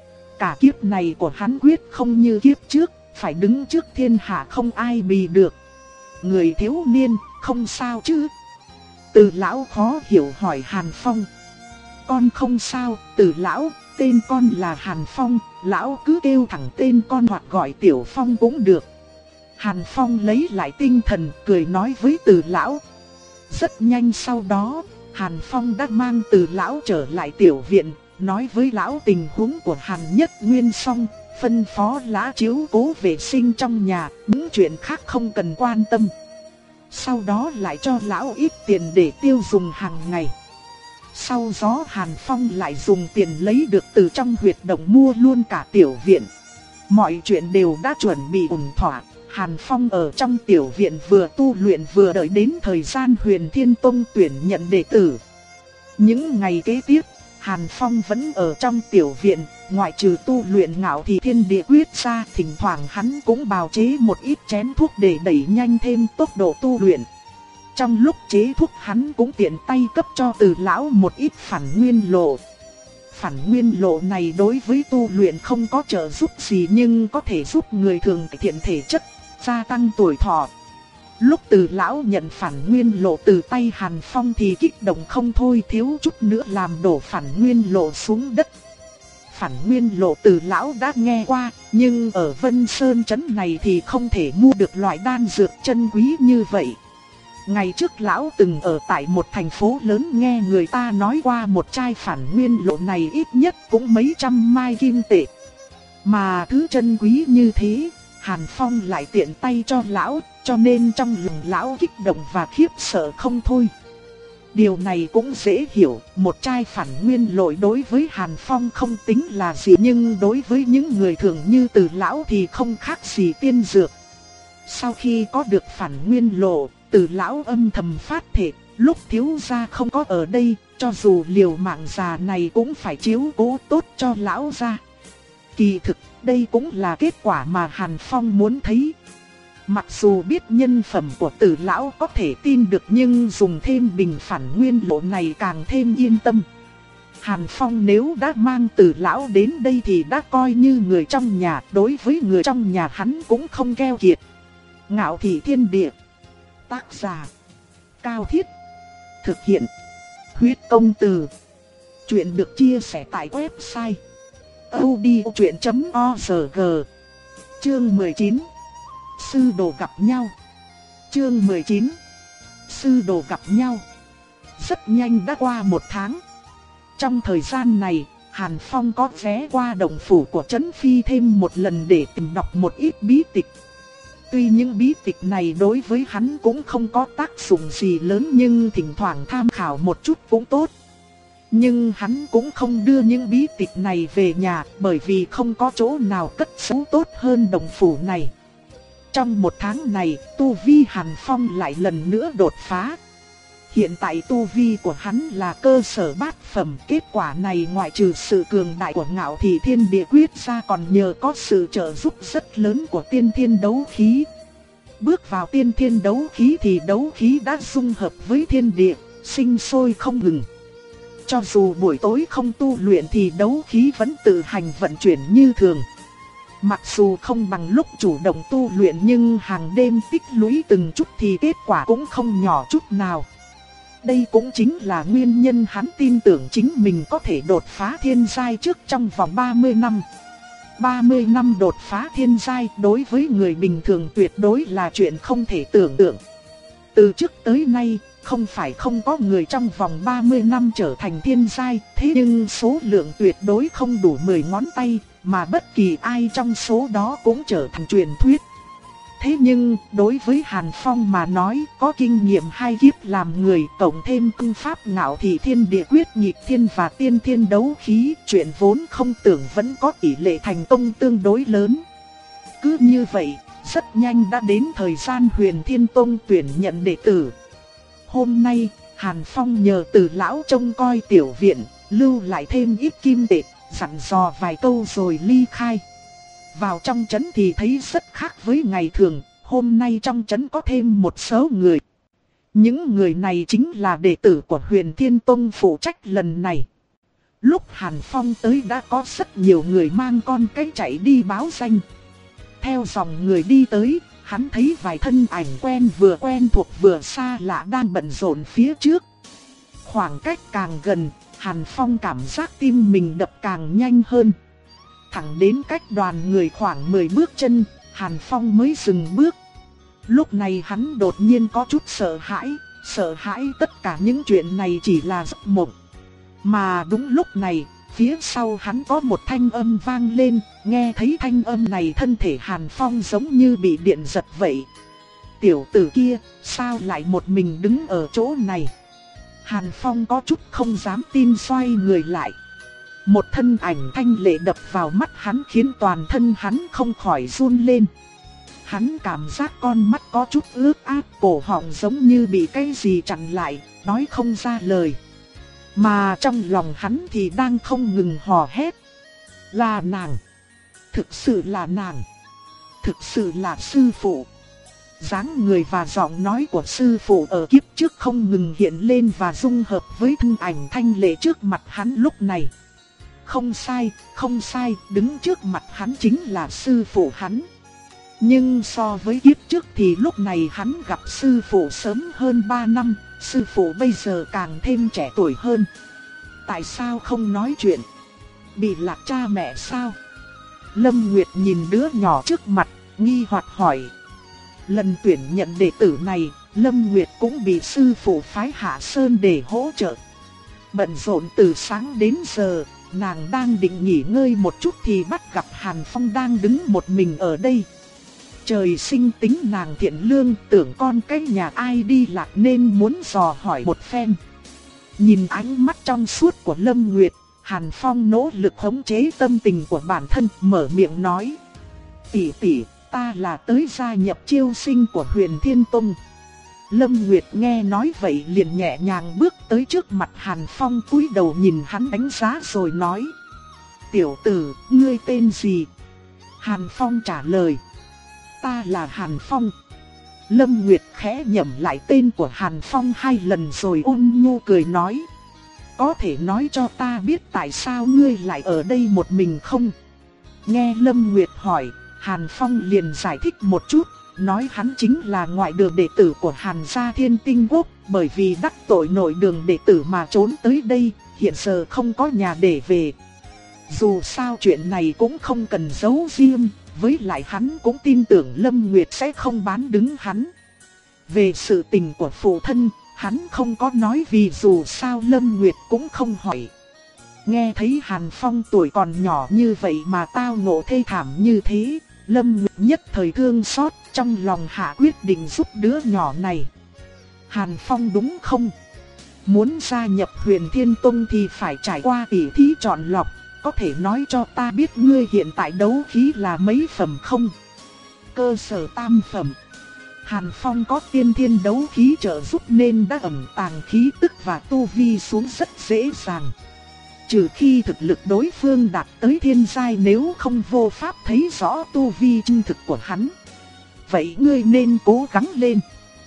Cả kiếp này của hắn quyết không như kiếp trước, phải đứng trước thiên hạ không ai bì được. Người thiếu niên, không sao chứ? Từ lão khó hiểu hỏi Hàn Phong. Con không sao, Từ lão, tên con là Hàn Phong, lão cứ kêu thẳng tên con hoặc gọi Tiểu Phong cũng được. Hàn Phong lấy lại tinh thần, cười nói với Từ lão. Rất nhanh sau đó, Hàn Phong đã mang Từ lão trở lại tiểu viện, nói với lão tình huống của Hàn Nhất Nguyên xong, phân phó Lã Chiếu cố vệ sinh trong nhà, những chuyện khác không cần quan tâm. Sau đó lại cho lão ít tiền để tiêu dùng hàng ngày. Sau đó Hàn Phong lại dùng tiền lấy được từ trong huyệt động mua luôn cả tiểu viện. Mọi chuyện đều đã chuẩn bị ổn thỏa. Hàn Phong ở trong tiểu viện vừa tu luyện vừa đợi đến thời gian Huyền Thiên Tông tuyển nhận đệ tử. Những ngày kế tiếp, Hàn Phong vẫn ở trong tiểu viện, ngoại trừ tu luyện Ngạo Thị Thiên Địa Quyết ra, thỉnh thoảng hắn cũng bào chế một ít chén thuốc để đẩy nhanh thêm tốc độ tu luyện. Trong lúc chế thuốc hắn cũng tiện tay cấp cho Từ lão một ít phản nguyên lộ. Phản nguyên lộ này đối với tu luyện không có trợ giúp gì nhưng có thể giúp người thường cải thiện thể chất, gia tăng tuổi thọ. Lúc Từ lão nhận phản nguyên lộ từ tay Hàn Phong thì kích động không thôi, thiếu chút nữa làm đổ phản nguyên lộ xuống đất. Phản nguyên lộ Từ lão đã nghe qua, nhưng ở Vân Sơn trấn này thì không thể mua được loại đan dược chân quý như vậy. Ngày trước lão từng ở tại một thành phố lớn nghe người ta nói qua một chai phản nguyên lộ này ít nhất cũng mấy trăm mai kim tệ. Mà thứ chân quý như thế, Hàn Phong lại tiện tay cho lão, cho nên trong lòng lão kích động và khiếp sợ không thôi. Điều này cũng dễ hiểu, một chai phản nguyên lộ đối với Hàn Phong không tính là gì, nhưng đối với những người thường như Từ lão thì không khác gì tiên dược. Sau khi có được phản nguyên lộ, Từ lão âm thầm phát thệ, lúc thiếu gia không có ở đây, cho dù liều mạng già này cũng phải chiếu cố tốt cho lão gia. Kỳ thực, đây cũng là kết quả mà Hàn Phong muốn thấy. Mặc dù biết nhân phẩm của Từ lão có thể tin được nhưng dùng thêm bình phản nguyên lộ này càng thêm yên tâm. Hàn Phong nếu đã mang Từ lão đến đây thì đã coi như người trong nhà, đối với người trong nhà hắn cũng không keo kiệt. Ngạo Thị Thiên Địa. Tác giả Cao Thiết. Thực hiện Huyết Công Từ. Chuyện được chia sẻ tại website audiochuyện chấm org. Chương mười chín. Sư đồ gặp nhau. Chương mười chín. Sư đồ gặp nhau. Rất nhanh đã qua một tháng. Trong thời gian này, Hàn Phong có ghé qua động phủ của Trấn Phi thêm một lần để tìm đọc một ít bí tịch. Tuy những bí tịch này đối với hắn cũng không có tác dụng gì lớn nhưng thỉnh thoảng tham khảo một chút cũng tốt. Nhưng hắn cũng không đưa những bí tịch này về nhà bởi vì không có chỗ nào cất giấu tốt hơn động phủ này. Trong một tháng này, tu vi Hàn Phong lại lần nữa đột phá. Hiện tại tu vi của hắn là cơ sở bát phẩm, kết quả này ngoại trừ sự cường đại của Ngạo Thị Thiên Địa Quyết ra còn nhờ có sự trợ giúp rất lớn của tiên thiên đấu khí. Bước vào tiên thiên đấu khí thì đấu khí đã dung hợp với thiên địa, sinh sôi không ngừng. Cho dù buổi tối không tu luyện thì đấu khí vẫn tự hành vận chuyển như thường. Mặc dù không bằng lúc chủ động tu luyện nhưng hàng đêm tích lũy từng chút thì kết quả cũng không nhỏ chút nào. Đây cũng chính là nguyên nhân hắn tin tưởng chính mình có thể đột phá thiên giai trước trong vòng ba mươi năm. ba mươi năm đột phá thiên giai đối với người bình thường tuyệt đối là chuyện không thể tưởng tượng. Từ trước tới nay, không phải không có người trong vòng ba mươi năm trở thành thiên giai, thế nhưng số lượng tuyệt đối không đủ mười ngón tay, mà bất kỳ ai trong số đó cũng trở thành truyền thuyết. Thế nhưng, đối với Hàn Phong mà nói, có kinh nghiệm hai kiếp làm người, cộng thêm công pháp Ngạo Thị Thiên Địa Quyết nhịp thiên và tiên thiên đấu khí, chuyện vốn không tưởng vẫn có tỷ lệ thành công tương đối lớn. Cứ như vậy, rất nhanh đã đến thời gian Huyền Thiên Tông tuyển nhận đệ tử. Hôm nay, Hàn Phong nhờ Từ lão trông coi tiểu viện, lưu lại thêm ít kim tệ, dặn dò vài câu rồi ly khai. Vào trong trấn thì thấy rất khác với ngày thường, hôm nay trong trấn có thêm một số người. Những người này chính là đệ tử của Huyền Thiên Tông phụ trách lần này. Lúc Hàn Phong tới đã có rất nhiều người mang con cái chạy đi báo danh. Theo dòng người đi tới, hắn thấy vài thân ảnh quen vừa quen thuộc vừa xa lạ đang bận rộn phía trước. Khoảng cách càng gần, Hàn Phong cảm giác tim mình đập càng nhanh hơn. Thẳng đến cách đoàn người khoảng mười bước chân, Hàn Phong mới dừng bước. Lúc này hắn đột nhiên có chút sợ hãi, sợ hãi tất cả những chuyện này chỉ là giấc mộng. Mà đúng lúc này, Phía sau hắn có một thanh âm vang lên, nghe thấy thanh âm này thân thể Hàn Phong giống như bị điện giật vậy. Tiểu tử kia, sao lại một mình đứng ở chỗ này? Hàn Phong có chút không dám tin xoay người lại. Một thân ảnh thanh lệ đập vào mắt hắn khiến toàn thân hắn không khỏi run lên. Hắn cảm giác con mắt có chút ướt át, cổ họng giống như bị cái gì chặn lại, nói không ra lời. Mà trong lòng hắn thì đang không ngừng hò hét. Là nàng. Thực sự là nàng. Thực sự là sư phụ. Dáng người và giọng nói của sư phụ ở kiếp trước không ngừng hiện lên và dung hợp với thân ảnh thanh lệ trước mặt hắn lúc này. Không sai, không sai, đứng trước mặt hắn chính là sư phụ hắn. Nhưng so với kiếp trước thì lúc này hắn gặp sư phụ sớm hơn ba năm, sư phụ bây giờ càng thêm trẻ tuổi hơn. Tại sao không nói chuyện? Bị lạc cha mẹ sao? Lâm Nguyệt nhìn đứa nhỏ trước mặt, nghi hoặc hỏi. Lần tuyển nhận đệ tử này, Lâm Nguyệt cũng bị sư phụ phái Hạ Sơn để hỗ trợ. Bận rộn từ sáng đến giờ, nàng đang định nghỉ ngơi một chút thì bắt gặp Hàn Phong đang đứng một mình ở đây. Trời sinh tính nàng thiện lương, tưởng con cái nhà ai đi lạc nên muốn dò hỏi một phen. Nhìn ánh mắt trong suốt của Lâm Nguyệt, Hàn Phong nỗ lực khống chế tâm tình của bản thân, mở miệng nói. Tỷ tỷ, ta là tới gia nhập chiêu sinh của Huyền Thiên Tông. Lâm Nguyệt nghe nói vậy liền nhẹ nhàng bước tới trước mặt Hàn Phong, cúi đầu nhìn hắn đánh giá rồi nói. Tiểu tử, ngươi tên gì? Hàn Phong trả lời. Ta là Hàn Phong. Lâm Nguyệt khẽ nhẩm lại tên của Hàn Phong hai lần rồi ôn nhu cười nói. Có thể nói cho ta biết tại sao ngươi lại ở đây một mình không? Nghe Lâm Nguyệt hỏi, Hàn Phong liền giải thích một chút, nói hắn chính là ngoại đường đệ tử của Hàn gia Thiên Tinh Quốc, bởi vì đắc tội nội đường đệ tử mà trốn tới đây, hiện giờ không có nhà để về. Dù sao chuyện này cũng không cần giấu riêng, với lại hắn cũng tin tưởng Lâm Nguyệt sẽ không bán đứng hắn. Về sự tình của phụ thân, hắn không có nói vì dù sao Lâm Nguyệt cũng không hỏi. Nghe thấy Hàn Phong tuổi còn nhỏ như vậy mà tao ngộ thê thảm như thế, Lâm Nguyệt nhất thời thương xót, trong lòng hạ quyết định giúp đứa nhỏ này. Hàn Phong đúng không? Muốn gia nhập Huyền Thiên Tông thì phải trải qua tỉ thí chọn lọc, có thể nói cho ta biết ngươi hiện tại đấu khí là mấy phẩm không? Cơ sở tam phẩm. Hàn Phong có tiên thiên đấu khí trợ giúp nên đã ẩn tàng khí tức và tu vi xuống rất dễ dàng. Trừ khi thực lực đối phương đạt tới thiên giai, nếu không vô pháp thấy rõ tu vi chân thực của hắn. Vậy ngươi nên cố gắng lên.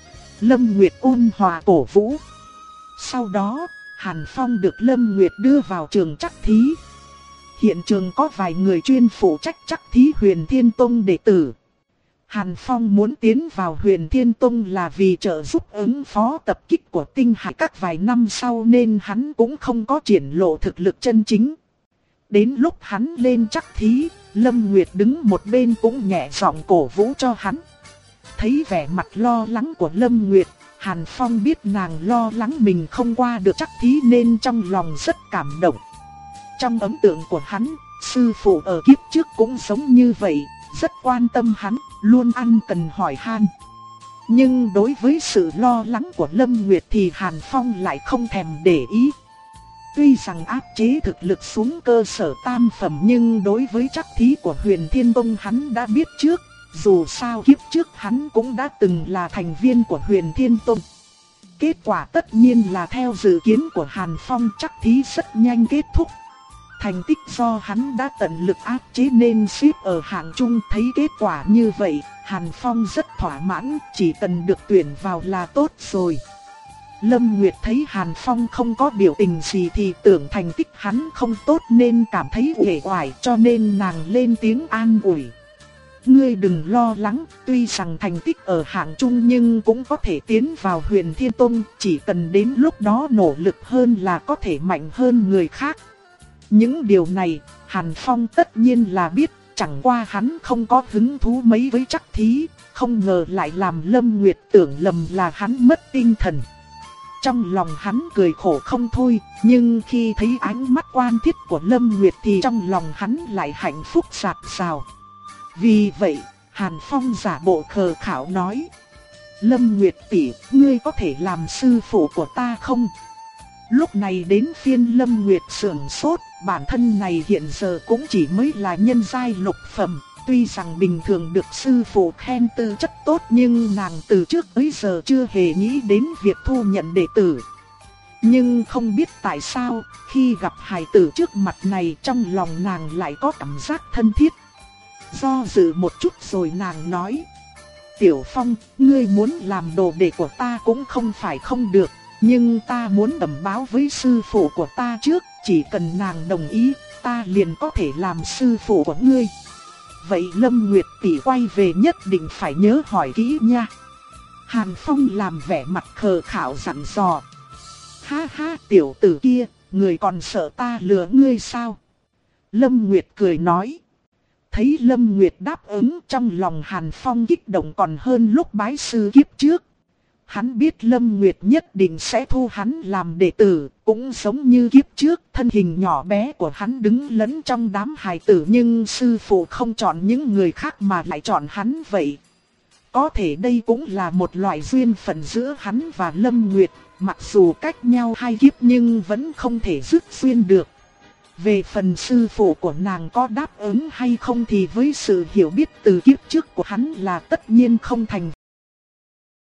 Lâm Nguyệt ôn hòa cổ vũ. Sau đó, Hàn Phong được Lâm Nguyệt đưa vào trường trắc thí. Hiện trường có vài người chuyên phụ trách trắc thí Huyền Thiên Tông đệ tử. Hàn Phong muốn tiến vào Huyền Thiên Tông là vì trợ giúp ứng phó tập kích của tinh hải các vài năm sau nên hắn cũng không có triển lộ thực lực chân chính. Đến lúc hắn lên trắc thí, Lâm Nguyệt đứng một bên cũng nhẹ giọng cổ vũ cho hắn. Thấy vẻ mặt lo lắng của Lâm Nguyệt, Hàn Phong biết nàng lo lắng mình không qua được trắc thí nên trong lòng rất cảm động. Trong ấn tượng của hắn, sư phụ ở kiếp trước cũng giống như vậy, rất quan tâm hắn, luôn ăn cần hỏi han. Nhưng đối với sự lo lắng của Lâm Nguyệt thì Hàn Phong lại không thèm để ý. Tuy rằng áp chế thực lực xuống cơ sở tam phẩm nhưng đối với trắc thí của Huyền Thiên Tông hắn đã biết trước. Dù sao kiếp trước hắn cũng đã từng là thành viên của Huyền Thiên Tông. Kết quả tất nhiên là theo dự kiến của Hàn Phong, trắc thí rất nhanh kết thúc. Thành tích do hắn đã tận lực áp chế nên xếp ở hạng trung. Thấy kết quả như vậy, Hàn Phong rất thỏa mãn, chỉ cần được tuyển vào là tốt rồi. Lâm Nguyệt thấy Hàn Phong không có biểu tình gì thì tưởng thành tích hắn không tốt nên cảm thấy uể oải, cho nên nàng lên tiếng an ủi. Ngươi đừng lo lắng, tuy rằng thành tích ở hạng trung nhưng cũng có thể tiến vào Huyền Thiên Tông, chỉ cần đến lúc đó nỗ lực hơn là có thể mạnh hơn người khác. Những điều này, Hàn Phong tất nhiên là biết, chẳng qua hắn không có hứng thú mấy với trắc thí, không ngờ lại làm Lâm Nguyệt tưởng lầm là hắn mất tinh thần. trong lòng hắn cười khổ không thôi, nhưng khi thấy ánh mắt quan thiết của Lâm Nguyệt thì trong lòng hắn lại hạnh phúc rạt rào. Vì vậy, Hàn Phong giả bộ khờ khảo nói: Lâm Nguyệt tỷ, ngươi có thể làm sư phụ của ta không? Lúc này đến phiên Lâm Nguyệt sửng sốt, bản thân này hiện giờ cũng chỉ mới là nhân giai lục phẩm. Tuy rằng bình thường được sư phụ khen tư chất tốt nhưng nàng từ trước tới giờ chưa hề nghĩ đến việc thu nhận đệ tử. Nhưng không biết tại sao, khi gặp hài tử trước mặt này trong lòng nàng lại có cảm giác thân thiết. Do dự một chút rồi nàng nói: Tiểu Phong, ngươi muốn làm đồ đệ của ta cũng không phải không được, nhưng ta muốn bẩm báo với sư phụ của ta trước, chỉ cần nàng đồng ý, ta liền có thể làm sư phụ của ngươi. Vậy Lâm Nguyệt tỷ quay về nhất định phải nhớ hỏi kỹ nha. Hàn Phong làm vẻ mặt khờ khảo dặn dò: Ha ha, tiểu tử kia, người còn sợ ta lừa ngươi sao? Lâm Nguyệt cười nói. Thấy Lâm Nguyệt đáp ứng, trong lòng Hàn Phong kích động còn hơn lúc bái sư kiếp trước. Hắn biết Lâm Nguyệt nhất định sẽ thu hắn làm đệ tử, cũng giống như kiếp trước, thân hình nhỏ bé của hắn đứng lẫn trong đám hài tử nhưng sư phụ không chọn những người khác mà lại chọn hắn vậy. Có thể đây cũng là một loại duyên phận giữa hắn và Lâm Nguyệt, mặc dù cách nhau hai kiếp nhưng vẫn không thể dứt duyên được. Về phần sư phụ của nàng có đáp ứng hay không thì với sự hiểu biết từ kiếp trước của hắn là tất nhiên không thành